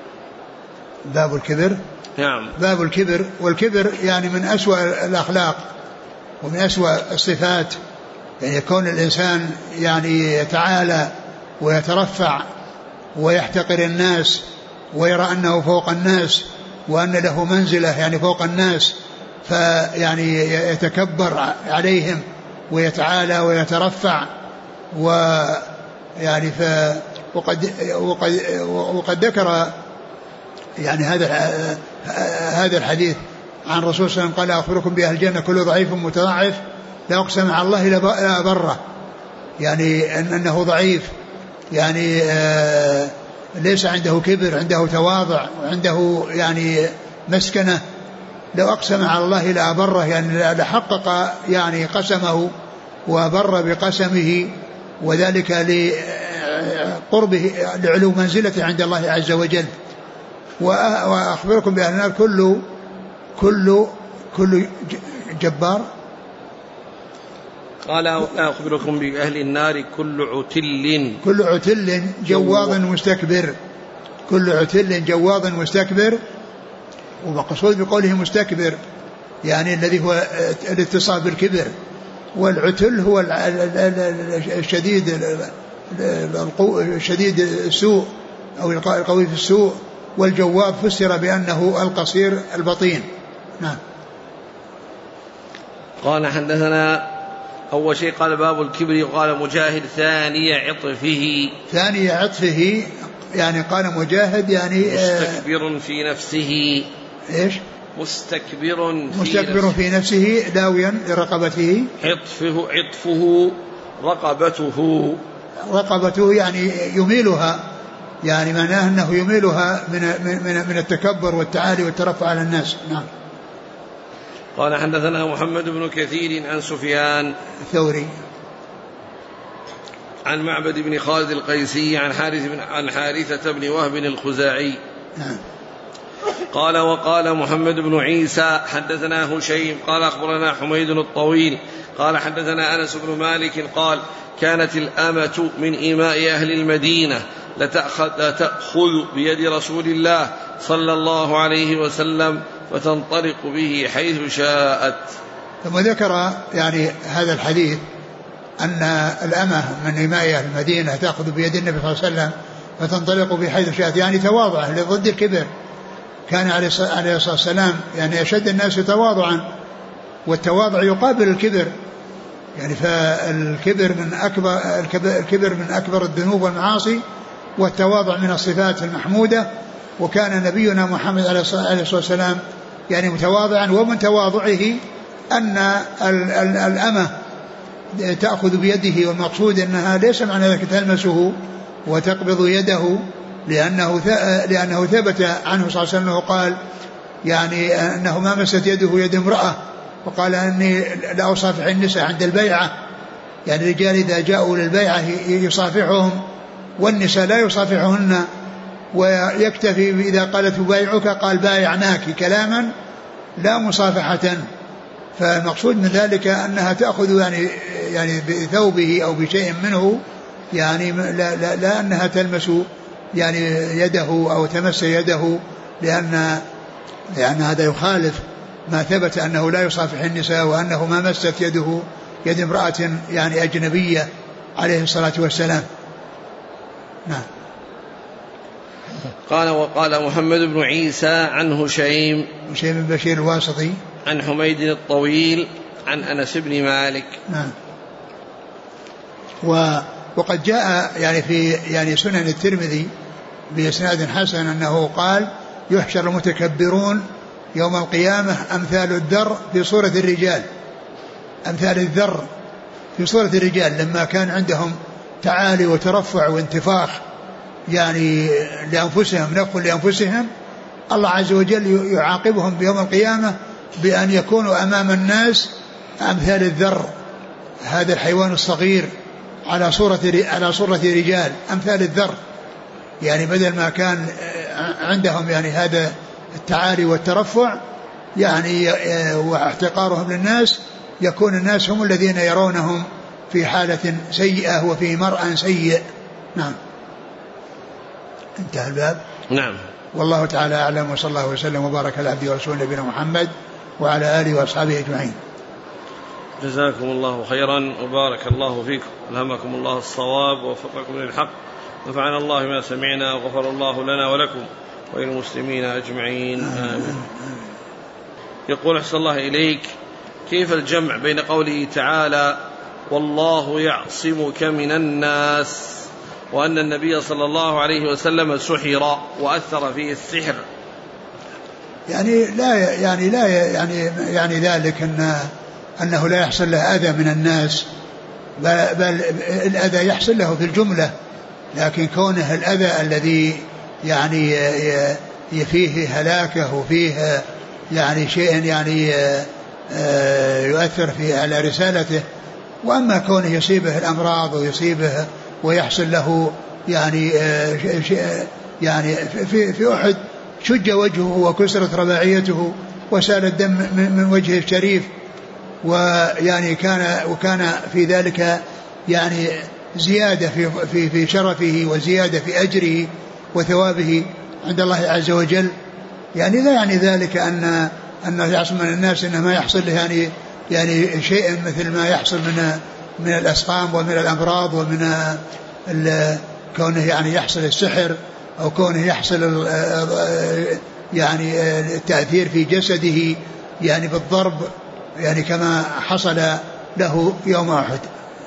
[SPEAKER 2] باب الكبر.
[SPEAKER 1] نعم.
[SPEAKER 2] باب الكبر. والكبر يعني من أسوأ الأخلاق ومن أسوأ الصفات، يعني يكون الإنسان يعني يتعالى ويترفع ويحتقر الناس ويرى أنه فوق الناس وأن له منزلة يعني فوق الناس، فيعني يتكبر عليهم ويتعالى ويترفع. ويعني وقد ذكر يعني هذا الحديث عن الرسول صلى الله عليه وسلم قال: أخبركم بأهل الجنة كل ضعيف متضاعف لا أقسم على الله لا بره، يعني أنه ضعيف، يعني ليس عنده كبر، عنده تواضع وعنده يعني مسكنة. لو أقسم على الله لا بره، يعني لحقق يعني قسمه وبر بقسمه، وذلك لقربه لعلو منزلته عند الله عز وجل. وأخبركم بأهل النار كل جبار.
[SPEAKER 1] قال أخبركم بأهل النار كل
[SPEAKER 2] عتل جواظ مستكبر. كل عتل جواظ مستكبر. ومقصود بقوله مستكبر يعني الذي هو الاتصاف بالكبر، والعتل هو الشديد السوء أو القوي في السوء، والجواب فسر بأنه القصير البطين. نعم.
[SPEAKER 1] قال حدثنا أول شيء قال باب الكبر، وقال مجاهد ثاني عطفه يعني قال مجاهد يعني مستكبر في نفسه. إيش؟ مستكبر في نفسه لاويا لرقبته. عطفه رقبته يعني يميلها، يعني معناه أنه يميلها من التكبر والتعالي والترفع على الناس. نعم. قال حدثنا محمد بن كثير عن سفيان الثوري عن معبد بن خالد القيسي عن حارثة بن وهب الخزاعي. نعم. قال وقال محمد بن عيسى حدثنا هشيم قال أخبرنا حميد الطويل قال حدثنا أنس بن مالك قال كانت الأمة من إماء أهل المدينة لتأخذ بيد رسول الله صلى الله عليه وسلم فتنطلق به حيث شاءت. ثم ذكر يعني هذا الحديث أن الأمة من إماء أهل المدينة تأخذ بيد النبي صلى الله عليه وسلم فتنطلق به حيث شاءت، يعني تواضعه لضد الكبر. كان عليه الصلاة والسلام يعني أشد الناس تواضعا، والتواضع يقابل الكبر، يعني فالكبر من أكبر الذنوب والمعاصي، والتواضع من الصفات المحمودة. وكان نبينا محمد عليه الصلاة والسلام يعني متواضعا، ومن تواضعه أن الأمة تأخذ بيده، والمقصود أنها ليس معنى ذلك تلمسه وتقبض يده، لأنه ثبت عنه صلى الله عليه وسلم قال يعني أنه ما مست يده يد امرأة، وقال أني لا أصافح النساء عند البيعة، يعني الرجال إذا جاءوا للبيعة يصافحهم والنساء لا يصافحهن، ويكتفي إذا قالت بايعك قال بايعناك كلاما لا مصافحة. فالمقصود من ذلك أنها تأخذ يعني بثوبه أو بشيء منه، يعني لا أنها تلمس يعني يده أو تمس يده، لأن هذا يخالف ما ثبت أنه لا يصافح النساء، وأنه ما مست يده يد امرأة يعني أجنبية عليه الصلاة والسلام. نعم. قال وقال محمد بن عيسى عن هشيم بن بشير الواسطي عن حميد الطويل عن أنس بن مالك. نعم. وقد جاء يعني في يعني سنن الترمذي بإسناد حسن أنه قال يحشر المتكبرون يوم القيامة أمثال الذر في صورة الرجال، أمثال الذر في صورة الرجال، لما كان عندهم تعالي وترفع وانتفاخ يعني لأنفسهم، نفخ لأنفسهم، الله عز وجل يعاقبهم بيوم القيامة بأن يكونوا أمام الناس أمثال الذر، هذا الحيوان الصغير على صورة رجال أمثال الذر، يعني بدل ما كان عندهم يعني هذا التعالي والترفع يعني واحتقارهم للناس، يكون الناس هم الذين يرونهم في حالة سيئة وفي مرأى سيء. نعم. انتهى الباب. نعم. والله تعالى أعلم، وصلى الله وسلم وبارك على عبده ورسوله نبينا محمد وعلى آله وأصحابه أجمعين. جزاكم الله خيرا وبارك الله فيكم، ألهمكم الله الصواب ووفقكم للحق، نفعنا الله ما سمعنا وغفر الله لنا ولكم وللمسلمين أجمعين. آمين. يقول أحسن الله إليك، كيف الجمع بين قوله تعالى والله يعصمك من الناس وأن النبي صلى الله عليه وسلم سحر وأثر فيه السحر؟ يعني ذلك أنه لا يحصل له أذى من الناس، بل الأذى يحصل له في الجملة، لكن كونه الأذى الذي يعني فيه هلاكه وفيه يعني شيء يعني يؤثر فيه على رسالته، وأما كونه يصيبه الأمراض ويصيبه ويحصل له يعني في أحد
[SPEAKER 2] شج وجهه وكسرت رباعيته وسال الدم من وجهه الشريف، ويعني وكان في ذلك يعني زيادة في شرفه وزيادة في أجره وثوابه عند الله عز وجل. يعني لا يعني ذلك أنه يحصل من الناس إنما يحصل له يعني شيء مثل ما يحصل من الأسقام ومن الأمراض ومن كونه يعني يحصل السحر أو كونه يحصل يعني التأثير في جسده يعني بالضرب، يعني كما حصل له يوم أحد.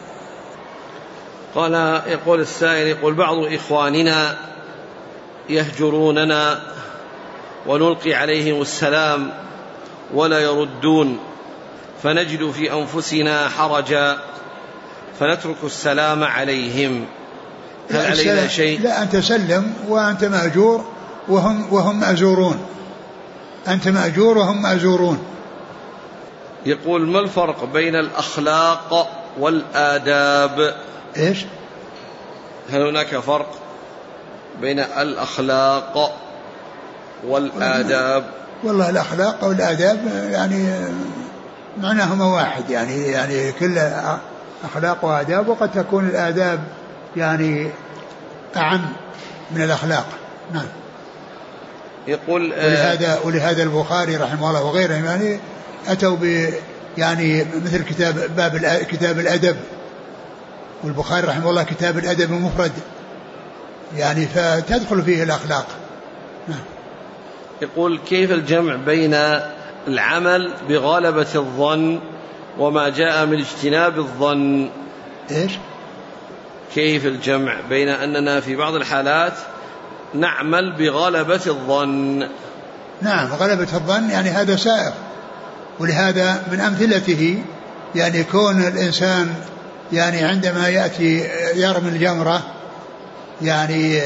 [SPEAKER 1] قال يقول السائل يقول بعض إخواننا يهجروننا ونلقي عليهم السلام ولا يردون، فنجد في أنفسنا حرجا فنترك السلام عليهم، هل علينا شيء؟
[SPEAKER 2] لا، أنت سلم وأنت مأجور وهم مأجورون، أنت مأجور وهم مأجورون.
[SPEAKER 1] يقول ما الفرق بين الأخلاق والآداب؟
[SPEAKER 2] إيش؟
[SPEAKER 1] هل هناك فرق بين الأخلاق والآداب؟
[SPEAKER 2] والله الأخلاق والآداب يعني معناهما واحد، يعني كل أخلاق وآداب، وقد تكون الآداب يعني أعم من الأخلاق. نعم.
[SPEAKER 1] يقول
[SPEAKER 2] ولهذا البخاري رحمه الله وغيره يعني أتوا يعني مثل كتاب الأدب، والبخاري رحمه الله كتاب الأدب المفرد، يعني فتدخل فيه الأخلاق. نعم.
[SPEAKER 1] يقول كيف الجمع بين العمل بغلبة الظن وما جاء من اجتناب الظن؟
[SPEAKER 2] إيش؟
[SPEAKER 1] كيف الجمع بين أننا في بعض الحالات نعمل بغلبة الظن؟
[SPEAKER 2] نعم، غلبة الظن يعني هذا سائر، ولهذا من أمثلته يعني كون الإنسان يعني عندما يأتي يرمي الجمرة يعني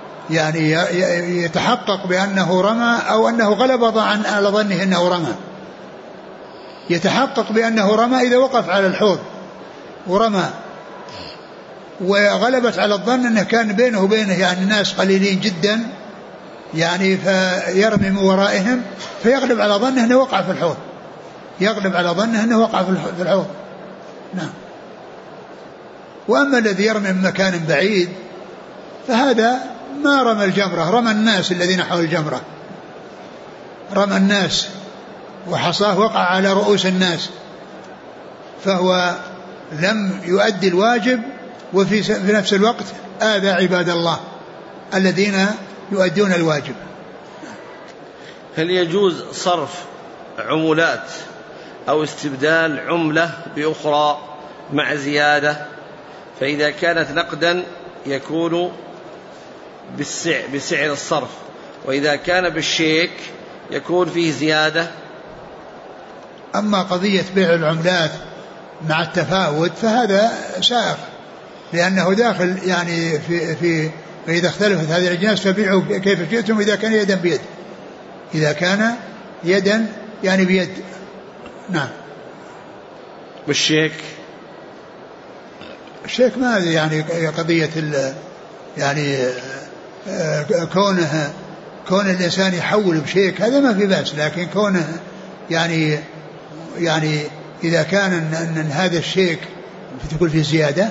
[SPEAKER 2] يتحقق بأنه رمى أو أنه غلب على ظنه أنه رمى. يتحقق بأنه رمى إذا وقف على الحوض ورمى، وغلبت على الظن أنه كان بينه وبينه يعني الناس قليلين جدا يعني فيرمي من ورائهم، فيغلب على ظنه أنه وقع في الحوض، يغلب على ظنه أنه وقع في الحوض. نعم. وأما الذي يرمي من مكان بعيد فهذا ما رمى الجمرة، رمى الناس الذين حول الجمرة، رمى الناس وحصاه وقع على رؤوس الناس، فهو لم يؤدي الواجب وفي نفس الوقت آذى عباد الله الذين يؤدون الواجب.
[SPEAKER 1] هل يجوز صرف عملات أو استبدال عملة بأخرى مع زيادة؟ فإذا كانت نقدا يكون بسعر الصرف، وإذا كان بالشيك يكون فيه زيادة.
[SPEAKER 2] أما قضية بيع العملات مع التفاوت فهذا سائغ، لأنه داخل يعني فإذا اختلفت هذه الأجناس فبيعوا كيف شئتم إذا كان يدا بيد، إذا كان يدا يعني بيد. نعم.
[SPEAKER 1] بالشيك
[SPEAKER 2] الشيك ما يعني قضية يعني كون الإنسان يحول بشيك هذا ما في بأس، لكن كونه يعني إذا كان أن هذا الشيك تقول فيه زيادة،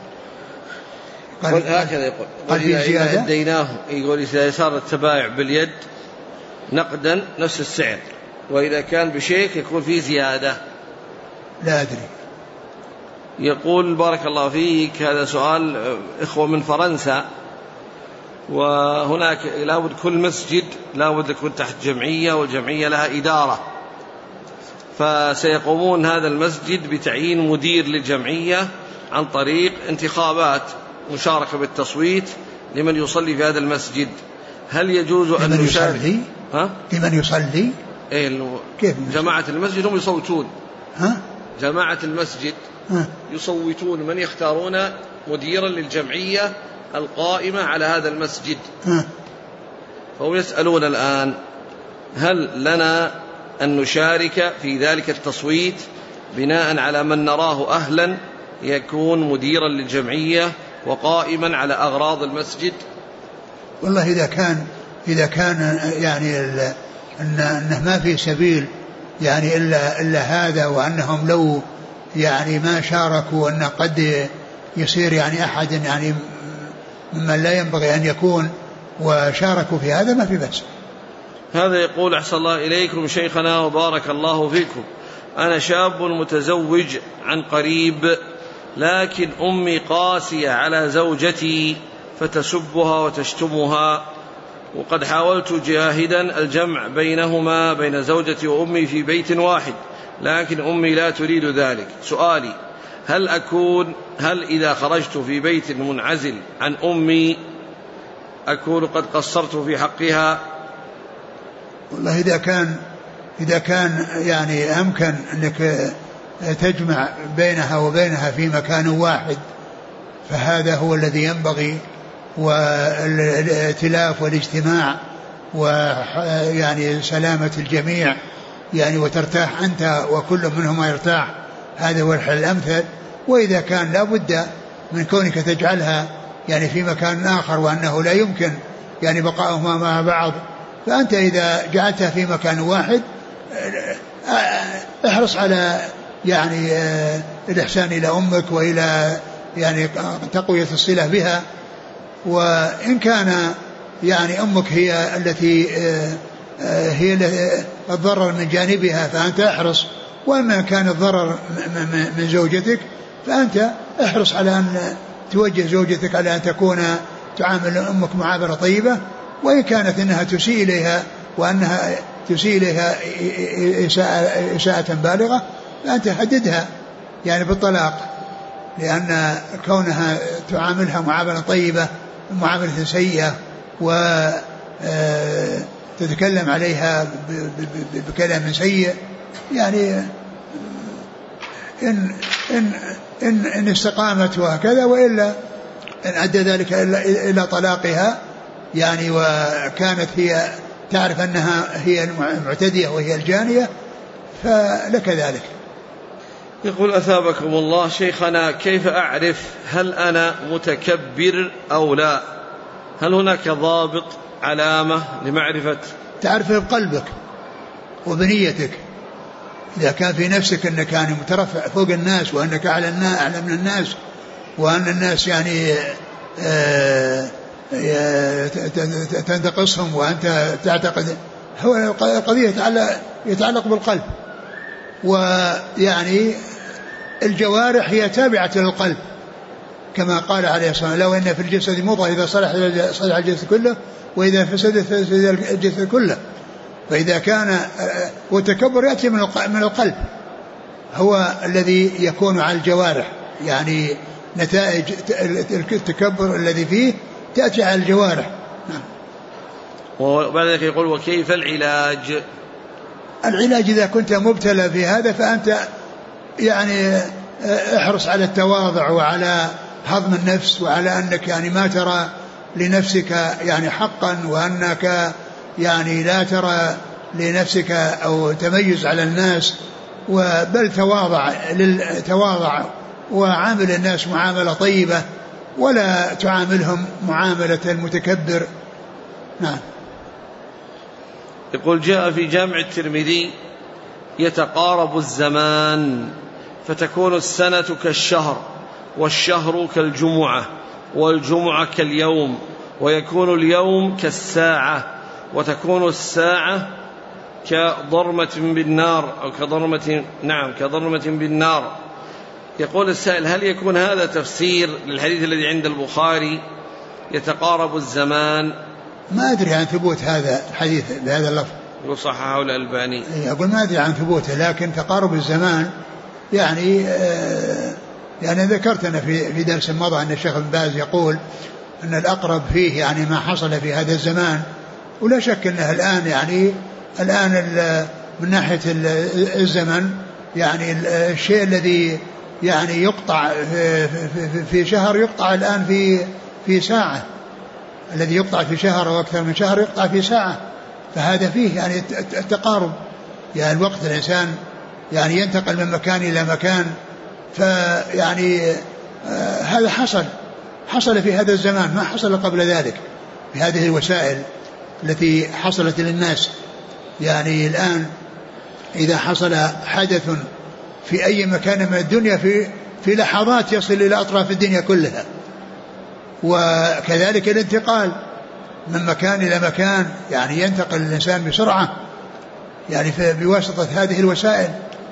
[SPEAKER 1] قال هكذا يقول إذا أديناه، يقول إذا صار التبايع باليد نقدا نفس السعر، وإذا كان بشيك يكون فيه زيادة.
[SPEAKER 2] لا أدري.
[SPEAKER 1] يقول بارك الله فيك، هذا سؤال إخوة من فرنسا، وهناك لابد كل مسجد لابد يكون تحت جمعية، والجمعية لها إدارة، فسيقومون هذا المسجد بتعيين مدير للجمعية عن طريق انتخابات مشاركة بالتصويت لمن يصلي في هذا المسجد. هل يجوز أن
[SPEAKER 2] يصلي؟ لمن يصلي؟
[SPEAKER 1] كيف جماعة المسجد هم يصوتون؟ جماعة المسجد يصوتون من يختارون مديرا للجمعية القائمة على هذا المسجد. فهم يسألون الآن هل لنا أن نشارك في ذلك التصويت بناء على من نراه أهلا يكون مديرا للجمعية وقائما على أغراض المسجد؟
[SPEAKER 2] والله إذا كان إذا كان يعني أنه ما في سبيل يعني إلا هذا، وأنهم لو يعني ما شاركوا أن قد يصير يعني أحد يعني ممن لا ينبغي أن يكون وشاركوا في هذا ما في بأس.
[SPEAKER 1] هذا يقول: أحسن الله إليكم شيخنا وبارك الله فيكم، أنا شاب متزوج عن قريب، لكن أمي قاسية على زوجتي فتسبها وتشتمها، وقد حاولت جاهدا الجمع بينهما بين زوجتي وأمي في بيت واحد، لكن أمي لا تريد ذلك. سؤالي: هل إذا خرجت في بيت منعزل عن أمي أكون قد قصرت في حقها؟
[SPEAKER 2] والله إذا كان يعني أمكن أنك تجمع بينها وبينها في مكان واحد فهذا هو الذي ينبغي، والائتلاف والاجتماع ويعني سلامة الجميع يعني وترتاح أنت وكل منهما يرتاح، هذا هو الحل الأمثل. وإذا كان لا بد من كونك تجعلها يعني في مكان آخر وأنه لا يمكن يعني بقاؤهما مع بعض، فأنت إذا جعلتها في مكان واحد احرص على يعني الإحسان إلى أمك وإلى يعني تقوية الصلة بها. وإن كان يعني أمك هي التي هي الضرر من جانبها فأنت احرص، وإما كان الضرر من زوجتك فأنت احرص على أن توجه زوجتك على أن تكون تعامل أمك معاملة طيبة، وإن كانت أنها تسيء إليها وأنها تسيء إليها إساءة بالغة فأنت هددها يعني بالطلاق، لأن كونها تعاملها معاملة طيبة معاملة سيئة وتتكلم عليها بكلام سيء يعني إن استقامت وهكذا، وإلا إن أدى ذلك إلى طلاقها يعني وكانت هي تعرف أنها هي المعتدية وهي الجانية فلك ذلك.
[SPEAKER 1] يقول: أثابكم الله شيخنا، كيف أعرف هل أنا متكبر أو لا؟ هل هناك ضابط علامة لمعرفة؟
[SPEAKER 2] تعرفه بقلبك وبنيتك. إذا كان في نفسك أنك يعني مترفع فوق الناس وأنك أعلى من الناس وأن الناس يعني تنتقصهم وأنت تعتقد، هو القضية يتعلق بالقلب، ويعني الجوارح هي تابعة للقلب كما قال عليه الصلاة والسلام: لو أن في الجسد مضغة إذا صلح الجسد كله وإذا فسد الجسد كله. فإذا كان والتكبر يأتي من القلب، هو الذي يكون على الجوارح، يعني نتائج التكبر الذي فيه تأتي على الجوارح. نعم.
[SPEAKER 1] وبعد ذلك يقول: وكيف العلاج؟
[SPEAKER 2] العلاج إذا كنت مبتلى في هذا فأنت يعني احرص على التواضع وعلى هضم النفس، وعلى أنك يعني ما ترى لنفسك يعني حقا، وأنك يعني لا ترى لنفسك أو تميز على الناس، بل تواضع وعامل الناس معاملة طيبة ولا تعاملهم معاملة المتكبر. نعم.
[SPEAKER 1] يقول: جاء في جامع الترمذي: يتقارب الزمان فتكون السنة كالشهر، والشهر كالجمعة، والجمعة كاليوم، ويكون اليوم كالساعة، وتكون الساعة كضرمة بالنار أو كضرمة بالنار. يقول السائل: هل يكون هذا تفسير للحديث الذي عند البخاري يتقارب الزمان؟
[SPEAKER 2] ما أدري عن ثبوت هذا الحديث بهذا اللفظ،
[SPEAKER 1] وصححه الألباني.
[SPEAKER 2] أقول ما أدري عن ثبوته، لكن تقارب الزمان يعني ذكرتنا في درس مضى أن الشيخ ابن باز يقول أن الأقرب فيه يعني ما حصل في هذا الزمان، ولا شك أنه الآن من ناحية الزمن يعني الشيء الذي يعني يقطع في شهر يقطع الآن في ساعة، الذي يقطع في شهر أو أكثر من شهر يقطع في ساعة، فهذا فيه يعني التقارب، يعني الوقت الإنسان يعني ينتقل من مكان إلى مكان، فيعني هذا حصل في هذا الزمان ما حصل قبل ذلك بهذه الوسائل، التي حصلت للناس. يعني الآن إذا حصل حدث في أي مكان من الدنيا في لحظات يصل إلى أطراف الدنيا كلها. وكذلك الانتقال من مكان إلى مكان، يعني ينتقل الإنسان بسرعة يعني بواسطة هذه الوسائل.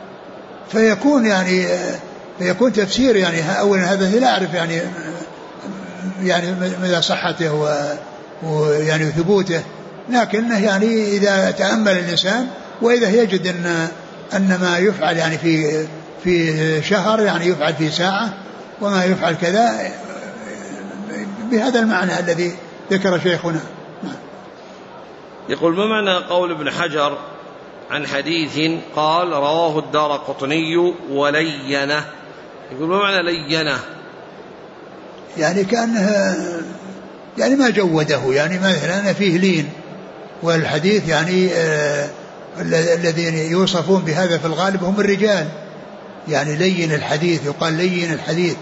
[SPEAKER 2] فيكون تفسير يعني أولا هذا لا أعرف يعني مدى صحته ويعني ثبوته، لكنه يعني إذا تأمل الإنسان وإذا يجد أن ما يفعل يعني في شهر يعني يفعل في ساعة، وما يفعل كذا بهذا المعنى الذي ذكر شيخنا.
[SPEAKER 1] يقول: ما معنى قول ابن حجر عن حديث قال رواه الدارقطني ولينه؟ يقول: ما معنى لينه؟
[SPEAKER 2] يعني كأنه يعني ما جوده، يعني مثلا فيه لين، والحديث يعني الذين يوصفون بهذا في الغالب هم الرجال، يعني لين الحديث، يقال لين الحديث.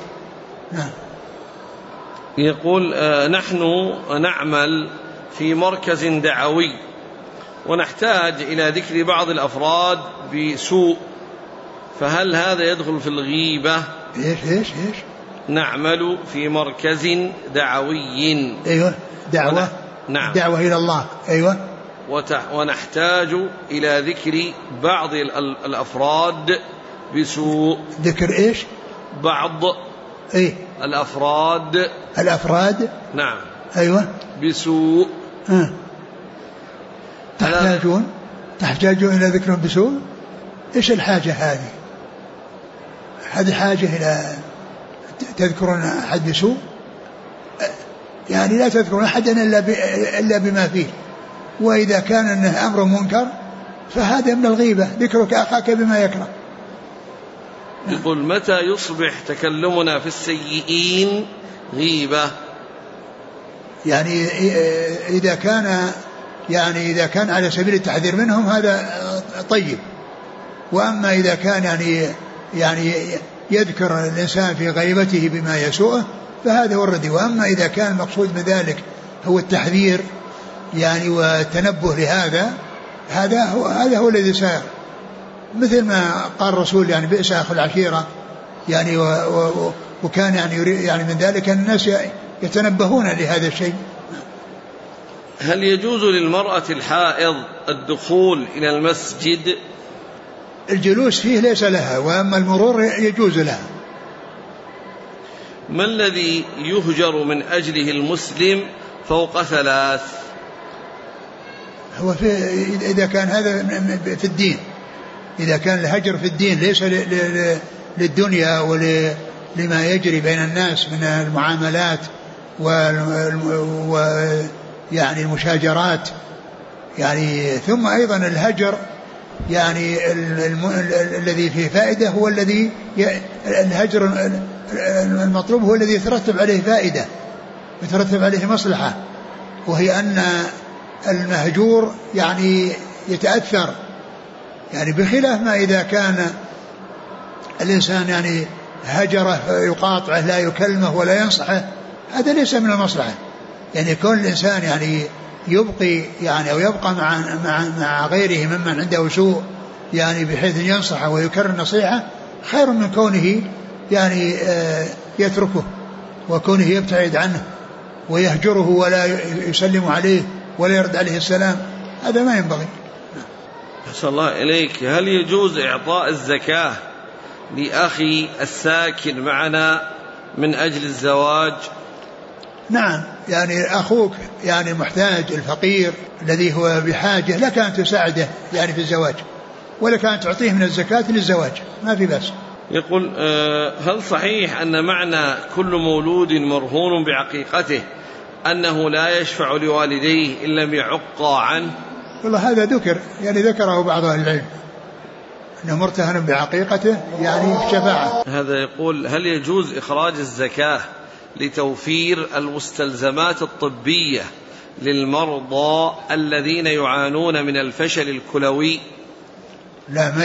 [SPEAKER 1] يقول: نحن نعمل في مركز دعوي ونحتاج إلى ذكر بعض الأفراد بسوء، فهل هذا يدخل في الغيبة؟
[SPEAKER 2] إيش
[SPEAKER 1] نعمل في مركز دعوي.
[SPEAKER 2] أيوة، دعوة.
[SPEAKER 1] نعم،
[SPEAKER 2] دعوة إلى الله. أيوة.
[SPEAKER 1] ونحتاج إلى ذكر بعض الأفراد بسوء.
[SPEAKER 2] ذكر إيش؟
[SPEAKER 1] بعض الأفراد. نعم.
[SPEAKER 2] أيوة.
[SPEAKER 1] بسوء.
[SPEAKER 2] تحتاجون إلى ذكر بسوء. إيش الحاجة هذه؟ حاجة إلى تذكرون أحد بسوء؟ يعني لا تذكرون أحدا إلا بما فيه. وإذا كان أنه أمر منكر فهذا من الغيبة، ذكرك أخاك بما يكره.
[SPEAKER 1] يقول: متى يصبح تكلمنا في السيئين غيبة؟
[SPEAKER 2] يعني إذا كان على سبيل التحذير منهم هذا طيب. وأما إذا كان يعني يذكر الإنسان في غيبته بما يسوءه فهذا هو الردي. وأما إذا كان المقصود من ذلك هو التحذير يعني والتنبه لهذا، هذا هو الذي سار، مثل ما قال الرسول يعني بئس أخو العشيرة، يعني وكان يعني يريد يعني من ذلك الناس يتنبهون لهذا الشيء.
[SPEAKER 1] هل يجوز للمرأة الحائض الدخول إلى المسجد؟
[SPEAKER 2] الجلوس فيه ليس لها، وأما المرور يجوز لها.
[SPEAKER 1] ما الذي يهجر من أجله المسلم فوق 3؟
[SPEAKER 2] هو إذا كان هذا في الدين، إذا كان الهجر في الدين ليس للدنيا ولما يجري بين الناس من المعاملات يعني المشاجرات، يعني ثم أيضا الهجر يعني الذي فيه فائدة هو الذي الهجر المطلوب هو الذي يترتب عليه فائدة، يترتب عليه مصلحة، وهي أن المهجور يعني يتأثر، يعني بخلاف ما إذا كان الإنسان يعني هجره يقاطعه لا يكلمه ولا ينصحه، هذا ليس من المصلحة. يعني كون الإنسان يعني يبقي يعني أو يبقى مع غيره ممن عنده سوء يعني بحيث ينصحه ويكرر النصيحة خير من كونه يعني يتركه وكونه يبتعد عنه ويهجره ولا يسلم عليه ولا يرد عليه السلام، هذا ما ينبغي.
[SPEAKER 1] أحسن الله إليك. هل يجوز إعطاء الزكاة لأخي الساكن معنا من أجل الزواج؟
[SPEAKER 2] نعم، يعني أخوك يعني محتاج، الفقير الذي هو بحاجة لك أن تساعده يعني في الزواج، ولك أن تعطيه من الزكاة للزواج، ما في بأس.
[SPEAKER 1] يقول: هل صحيح أن معنى كل مولود مرهون بعقيقته أنه لا يشفع لوالديه إن لم يعقا عنه؟
[SPEAKER 2] والله هذا ذكره بعض أهل العلم أنه مرتهن بعقيقته يعني شفاعة.
[SPEAKER 1] هذا يقول: هل يجوز إخراج الزكاة لتوفير المستلزمات الطبية للمرضى الذين يعانون من الفشل الكلوي؟
[SPEAKER 2] لا،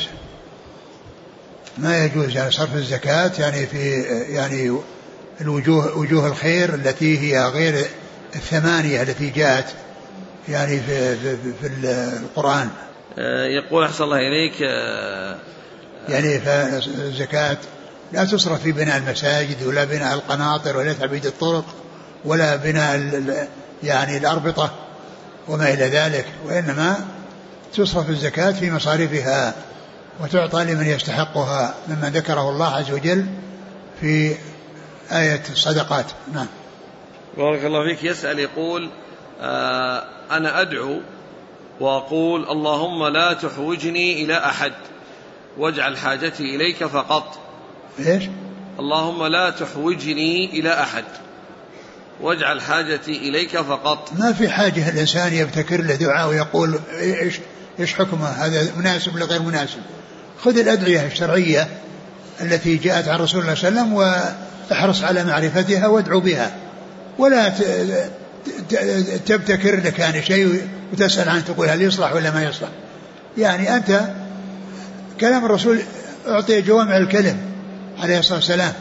[SPEAKER 2] ما يجوز يعني صرف الزكاة يعني في يعني وجوه الخير التي هي غير 8 التي جاءت يعني في القرآن.
[SPEAKER 1] يقول أحسن الله إليك،
[SPEAKER 2] يعني فالزكاة لا تصرف في بناء المساجد ولا بناء القناطر ولا تعبيد الطرق ولا بناء يعني الأربطة وما إلى ذلك، وإنما تصرف الزكاة في مصاريفها وتعطى لمن يستحقها مما ذكره الله عز وجل في آية الصدقات. نعم.
[SPEAKER 1] بارك الله فيك. يسأل يقول أنا أدعو وأقول اللهم لا تحوجني إلى أحد واجعل حاجتي إليك فقط.
[SPEAKER 2] إيش؟
[SPEAKER 1] اللهم لا تحوجني إلى أحد واجعل حاجتي إليك فقط.
[SPEAKER 2] ما في حاجة الإنسان يبتكر له دعاء ويقول إيش حكمه، هذا مناسب ولا غير مناسب. خذ الأدعية الشرعية التي جاءت عن رسول الله صلى الله عليه وسلم واحرص على معرفتها وادعو بها، ولا تبتكر لك يعني شيء وتسأل عنه تقول هل يصلح ولا ما يصلح. يعني أنت كلام الرسول أعطي جوامع الكلم عليه الصلاة والسلام،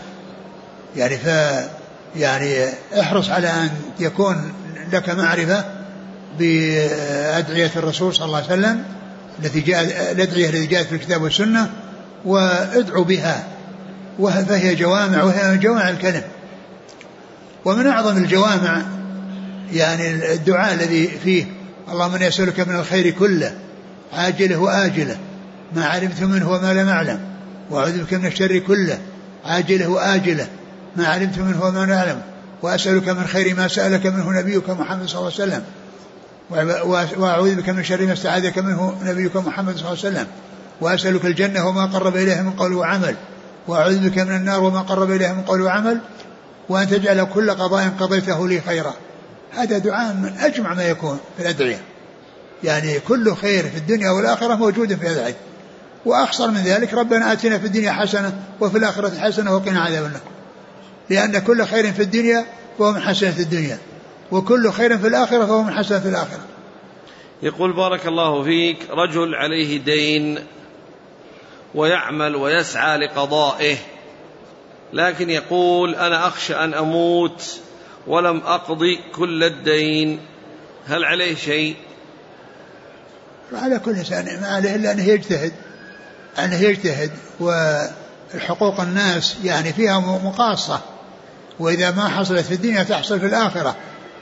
[SPEAKER 2] يعني احرص على أن يكون لك معرفة بأدعية الرسول صلى الله عليه وسلم الأدعية التي جاءت في الكتاب والسنة وادعو بها، فهي جوامع وهي جوامع الكلم. ومن أعظم الجوامع يعني الدعاء الذي فيه اللهم إني أسألك من الخير كله عاجله وآجله ما علمت منه وما لم أعلم، وأعوذ بك من الشر كله عاجله وآجله ما علمت منه وما لم أعلم، وأسألك من خير ما سألك منه نبيك محمد صلى الله عليه وسلم، وأعوذ بك من شر ما استعاذك منه نبيك محمد صلى الله عليه وسلم، وأسألك الجنة وما قرب إليها من قول وعمل، وأعوذ بك من النار وما قرب إليها من قول وعمل، وأن تجعل كل قضاء قضيته لي خيرا. هذا دعاء من أجمع ما يكون في الأدعية، يعني كل خير في الدنيا والآخرة موجود في الأدعية. وأخصر من ذلك ربنا آتنا في الدنيا حسنة وفي الآخرة حسنة وقنا عذاب النار، لأن كل خير في الدنيا فهو من حسنة الدنيا، وكل خير في الآخرة فهو من حسنة الآخرة.
[SPEAKER 1] يقول بارك الله فيك، رجل عليه دين ويعمل ويسعى لقضائه، لكن يقول أنا أخشى أن أموت ولم أقضي كل الدين، هل عليه شيء؟
[SPEAKER 2] على كل إنسان ما عليه إلا أنه يجتهد وحقوق الناس يعني فيها مقاصة، وإذا ما حصلت في الدنيا تحصل في الآخرة.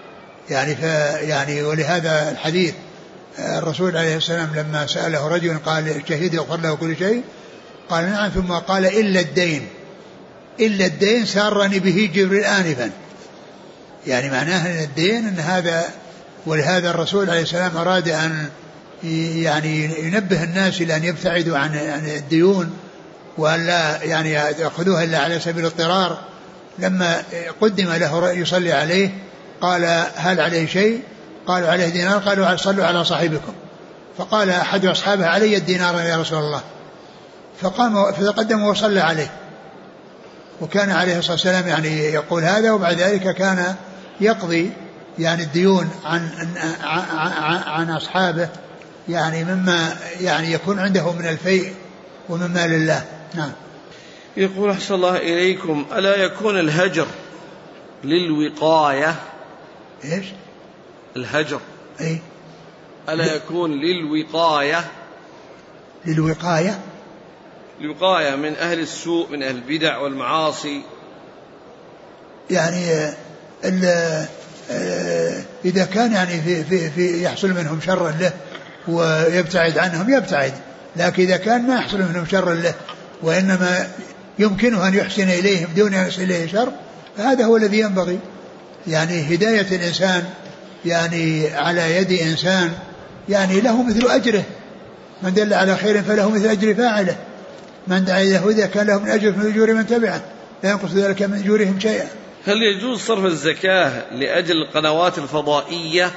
[SPEAKER 2] يعني ولهذا الحديث الرسول عليه السلام لما سأله رجل قال الشهيد يغفر له كل شيء، قال نعم، ثم قال إلا الدين سارني به جبريل آنفا. يعني معناه أن الدين أن هذا، ولهذا الرسول عليه السلام أراد أن يعني ينبه الناس إلى أن يبتعدوا عن الديون وأن لا يعني يأخذوها إلا على سبيل الاضطرار. لما قدم له يصلي عليه قال هل عليه شيء؟ قالوا عليه دينار، قالوا صلوا على صاحبكم. فقال أحد أصحابه علي الدينار يا رسول الله، فقام فتقدم وصلى عليه. وكان عليه الصلاة والسلام يعني يقول هذا، وبعد ذلك كان يقضي يعني الديون عن أصحابه، يعني مما يعني يكون عنده من الفيء ومما لله. نعم.
[SPEAKER 1] يقول أحسن الله إليكم، ألا يكون الهجر للوقاية؟
[SPEAKER 2] إيش
[SPEAKER 1] الهجر؟
[SPEAKER 2] أي
[SPEAKER 1] ألا يكون للوقاية الوقاية من أهل السوء من أهل البدع والمعاصي؟
[SPEAKER 2] يعني إذا كان يعني في يحصل منهم شر له ويبتعد عنهم يبتعد، لكن إذا كان ما يحصل منهم شر له وإنما يمكنه أن يحسن إليهم بدون أن يحصل إليه شر، فهذا هو الذي ينبغي. يعني هداية الإنسان يعني على يد إنسان يعني له مثل أجره، من دل على خير فله مثل أجر فاعله، من دعا إلى هدى كان له من أجر من أجور من تبعه لا ينقص ذلك من أجورهم شيئا.
[SPEAKER 1] هل يجوز صرف الزكاة لأجل القنوات الفضائية؟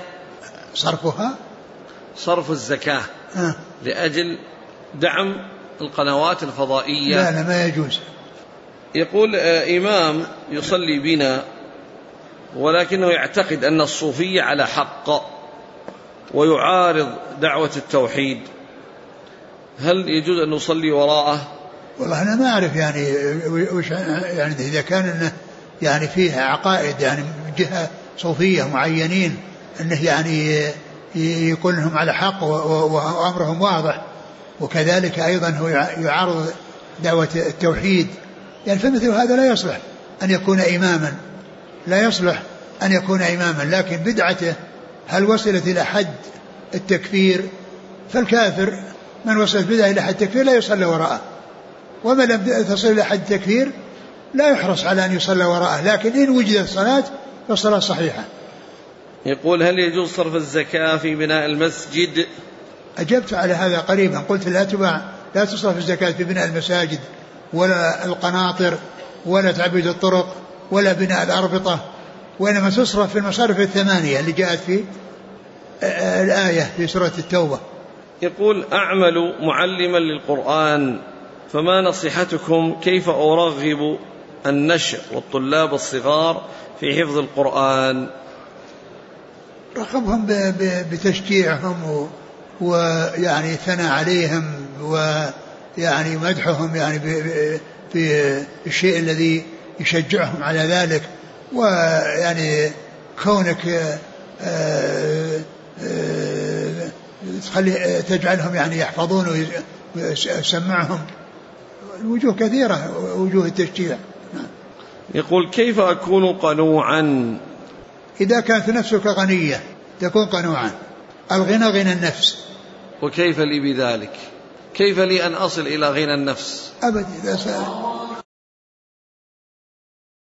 [SPEAKER 1] صرف الزكاة لأجل دعم القنوات الفضائية؟
[SPEAKER 2] لا ما يجوز.
[SPEAKER 1] يقول إمام يصلي بنا ولكنه يعتقد أن الصوفية على حق ويعارض دعوة التوحيد، هل يجوز أن نصلي وراءه؟
[SPEAKER 2] والله أنا ما أعرف يعني وش يعني إذا كان إنه يعني فيه عقائد يعني جهة صوفية معينين أنه يقول لهم على حق وأمرهم واضح، وكذلك أيضا هو يعارض دعوة التوحيد، يعني فمثل هذا لا يصلح أن يكون إماما، لا يصلح أن يكون إماما. لكن بدعته هل وصلت إلى حد التكفير؟ فالكافر من وصلت بدعة إلى حد التكفير لا يصلى وراءه، ومن لم تصل إلى حد التكفير لا يحرص على أن يصلى وراءه، لكن إن وجدت صلاة فالصلاة صحيحة.
[SPEAKER 1] يقول هل يجوز صرف الزكاة في بناء المسجد؟
[SPEAKER 2] أجبت على هذا قريبا، قلت لا تصرف الزكاة في بناء المساجد ولا القناطر ولا تعبيد الطرق ولا بناء الأربطة، وإنما تصرف في المصارف الثمانية اللي جاءت في الآية في سورة التوبة.
[SPEAKER 1] يقول أعمل معلما للقرآن، فما نصيحتكم كيف أرغب النشء والطلاب الصغار في حفظ القرآن؟
[SPEAKER 2] رغبهم بتشجيعهم ويعني ثناء عليهم ويعني مدحهم يعني في الشيء الذي يشجعهم على ذلك، ويعني كونك تجعلهم يعني يحفظون ويسمعهم، الوجوه كثيرة وجوه التشجيع.
[SPEAKER 1] يقول كيف أكون قنوعا؟
[SPEAKER 2] إذا كانت نفسك غنية تكون قنوعا، الغنى غنى النفس.
[SPEAKER 1] وكيف لي بذلك؟ كيف لي أن أصل إلى غنى النفس؟
[SPEAKER 2] أبدا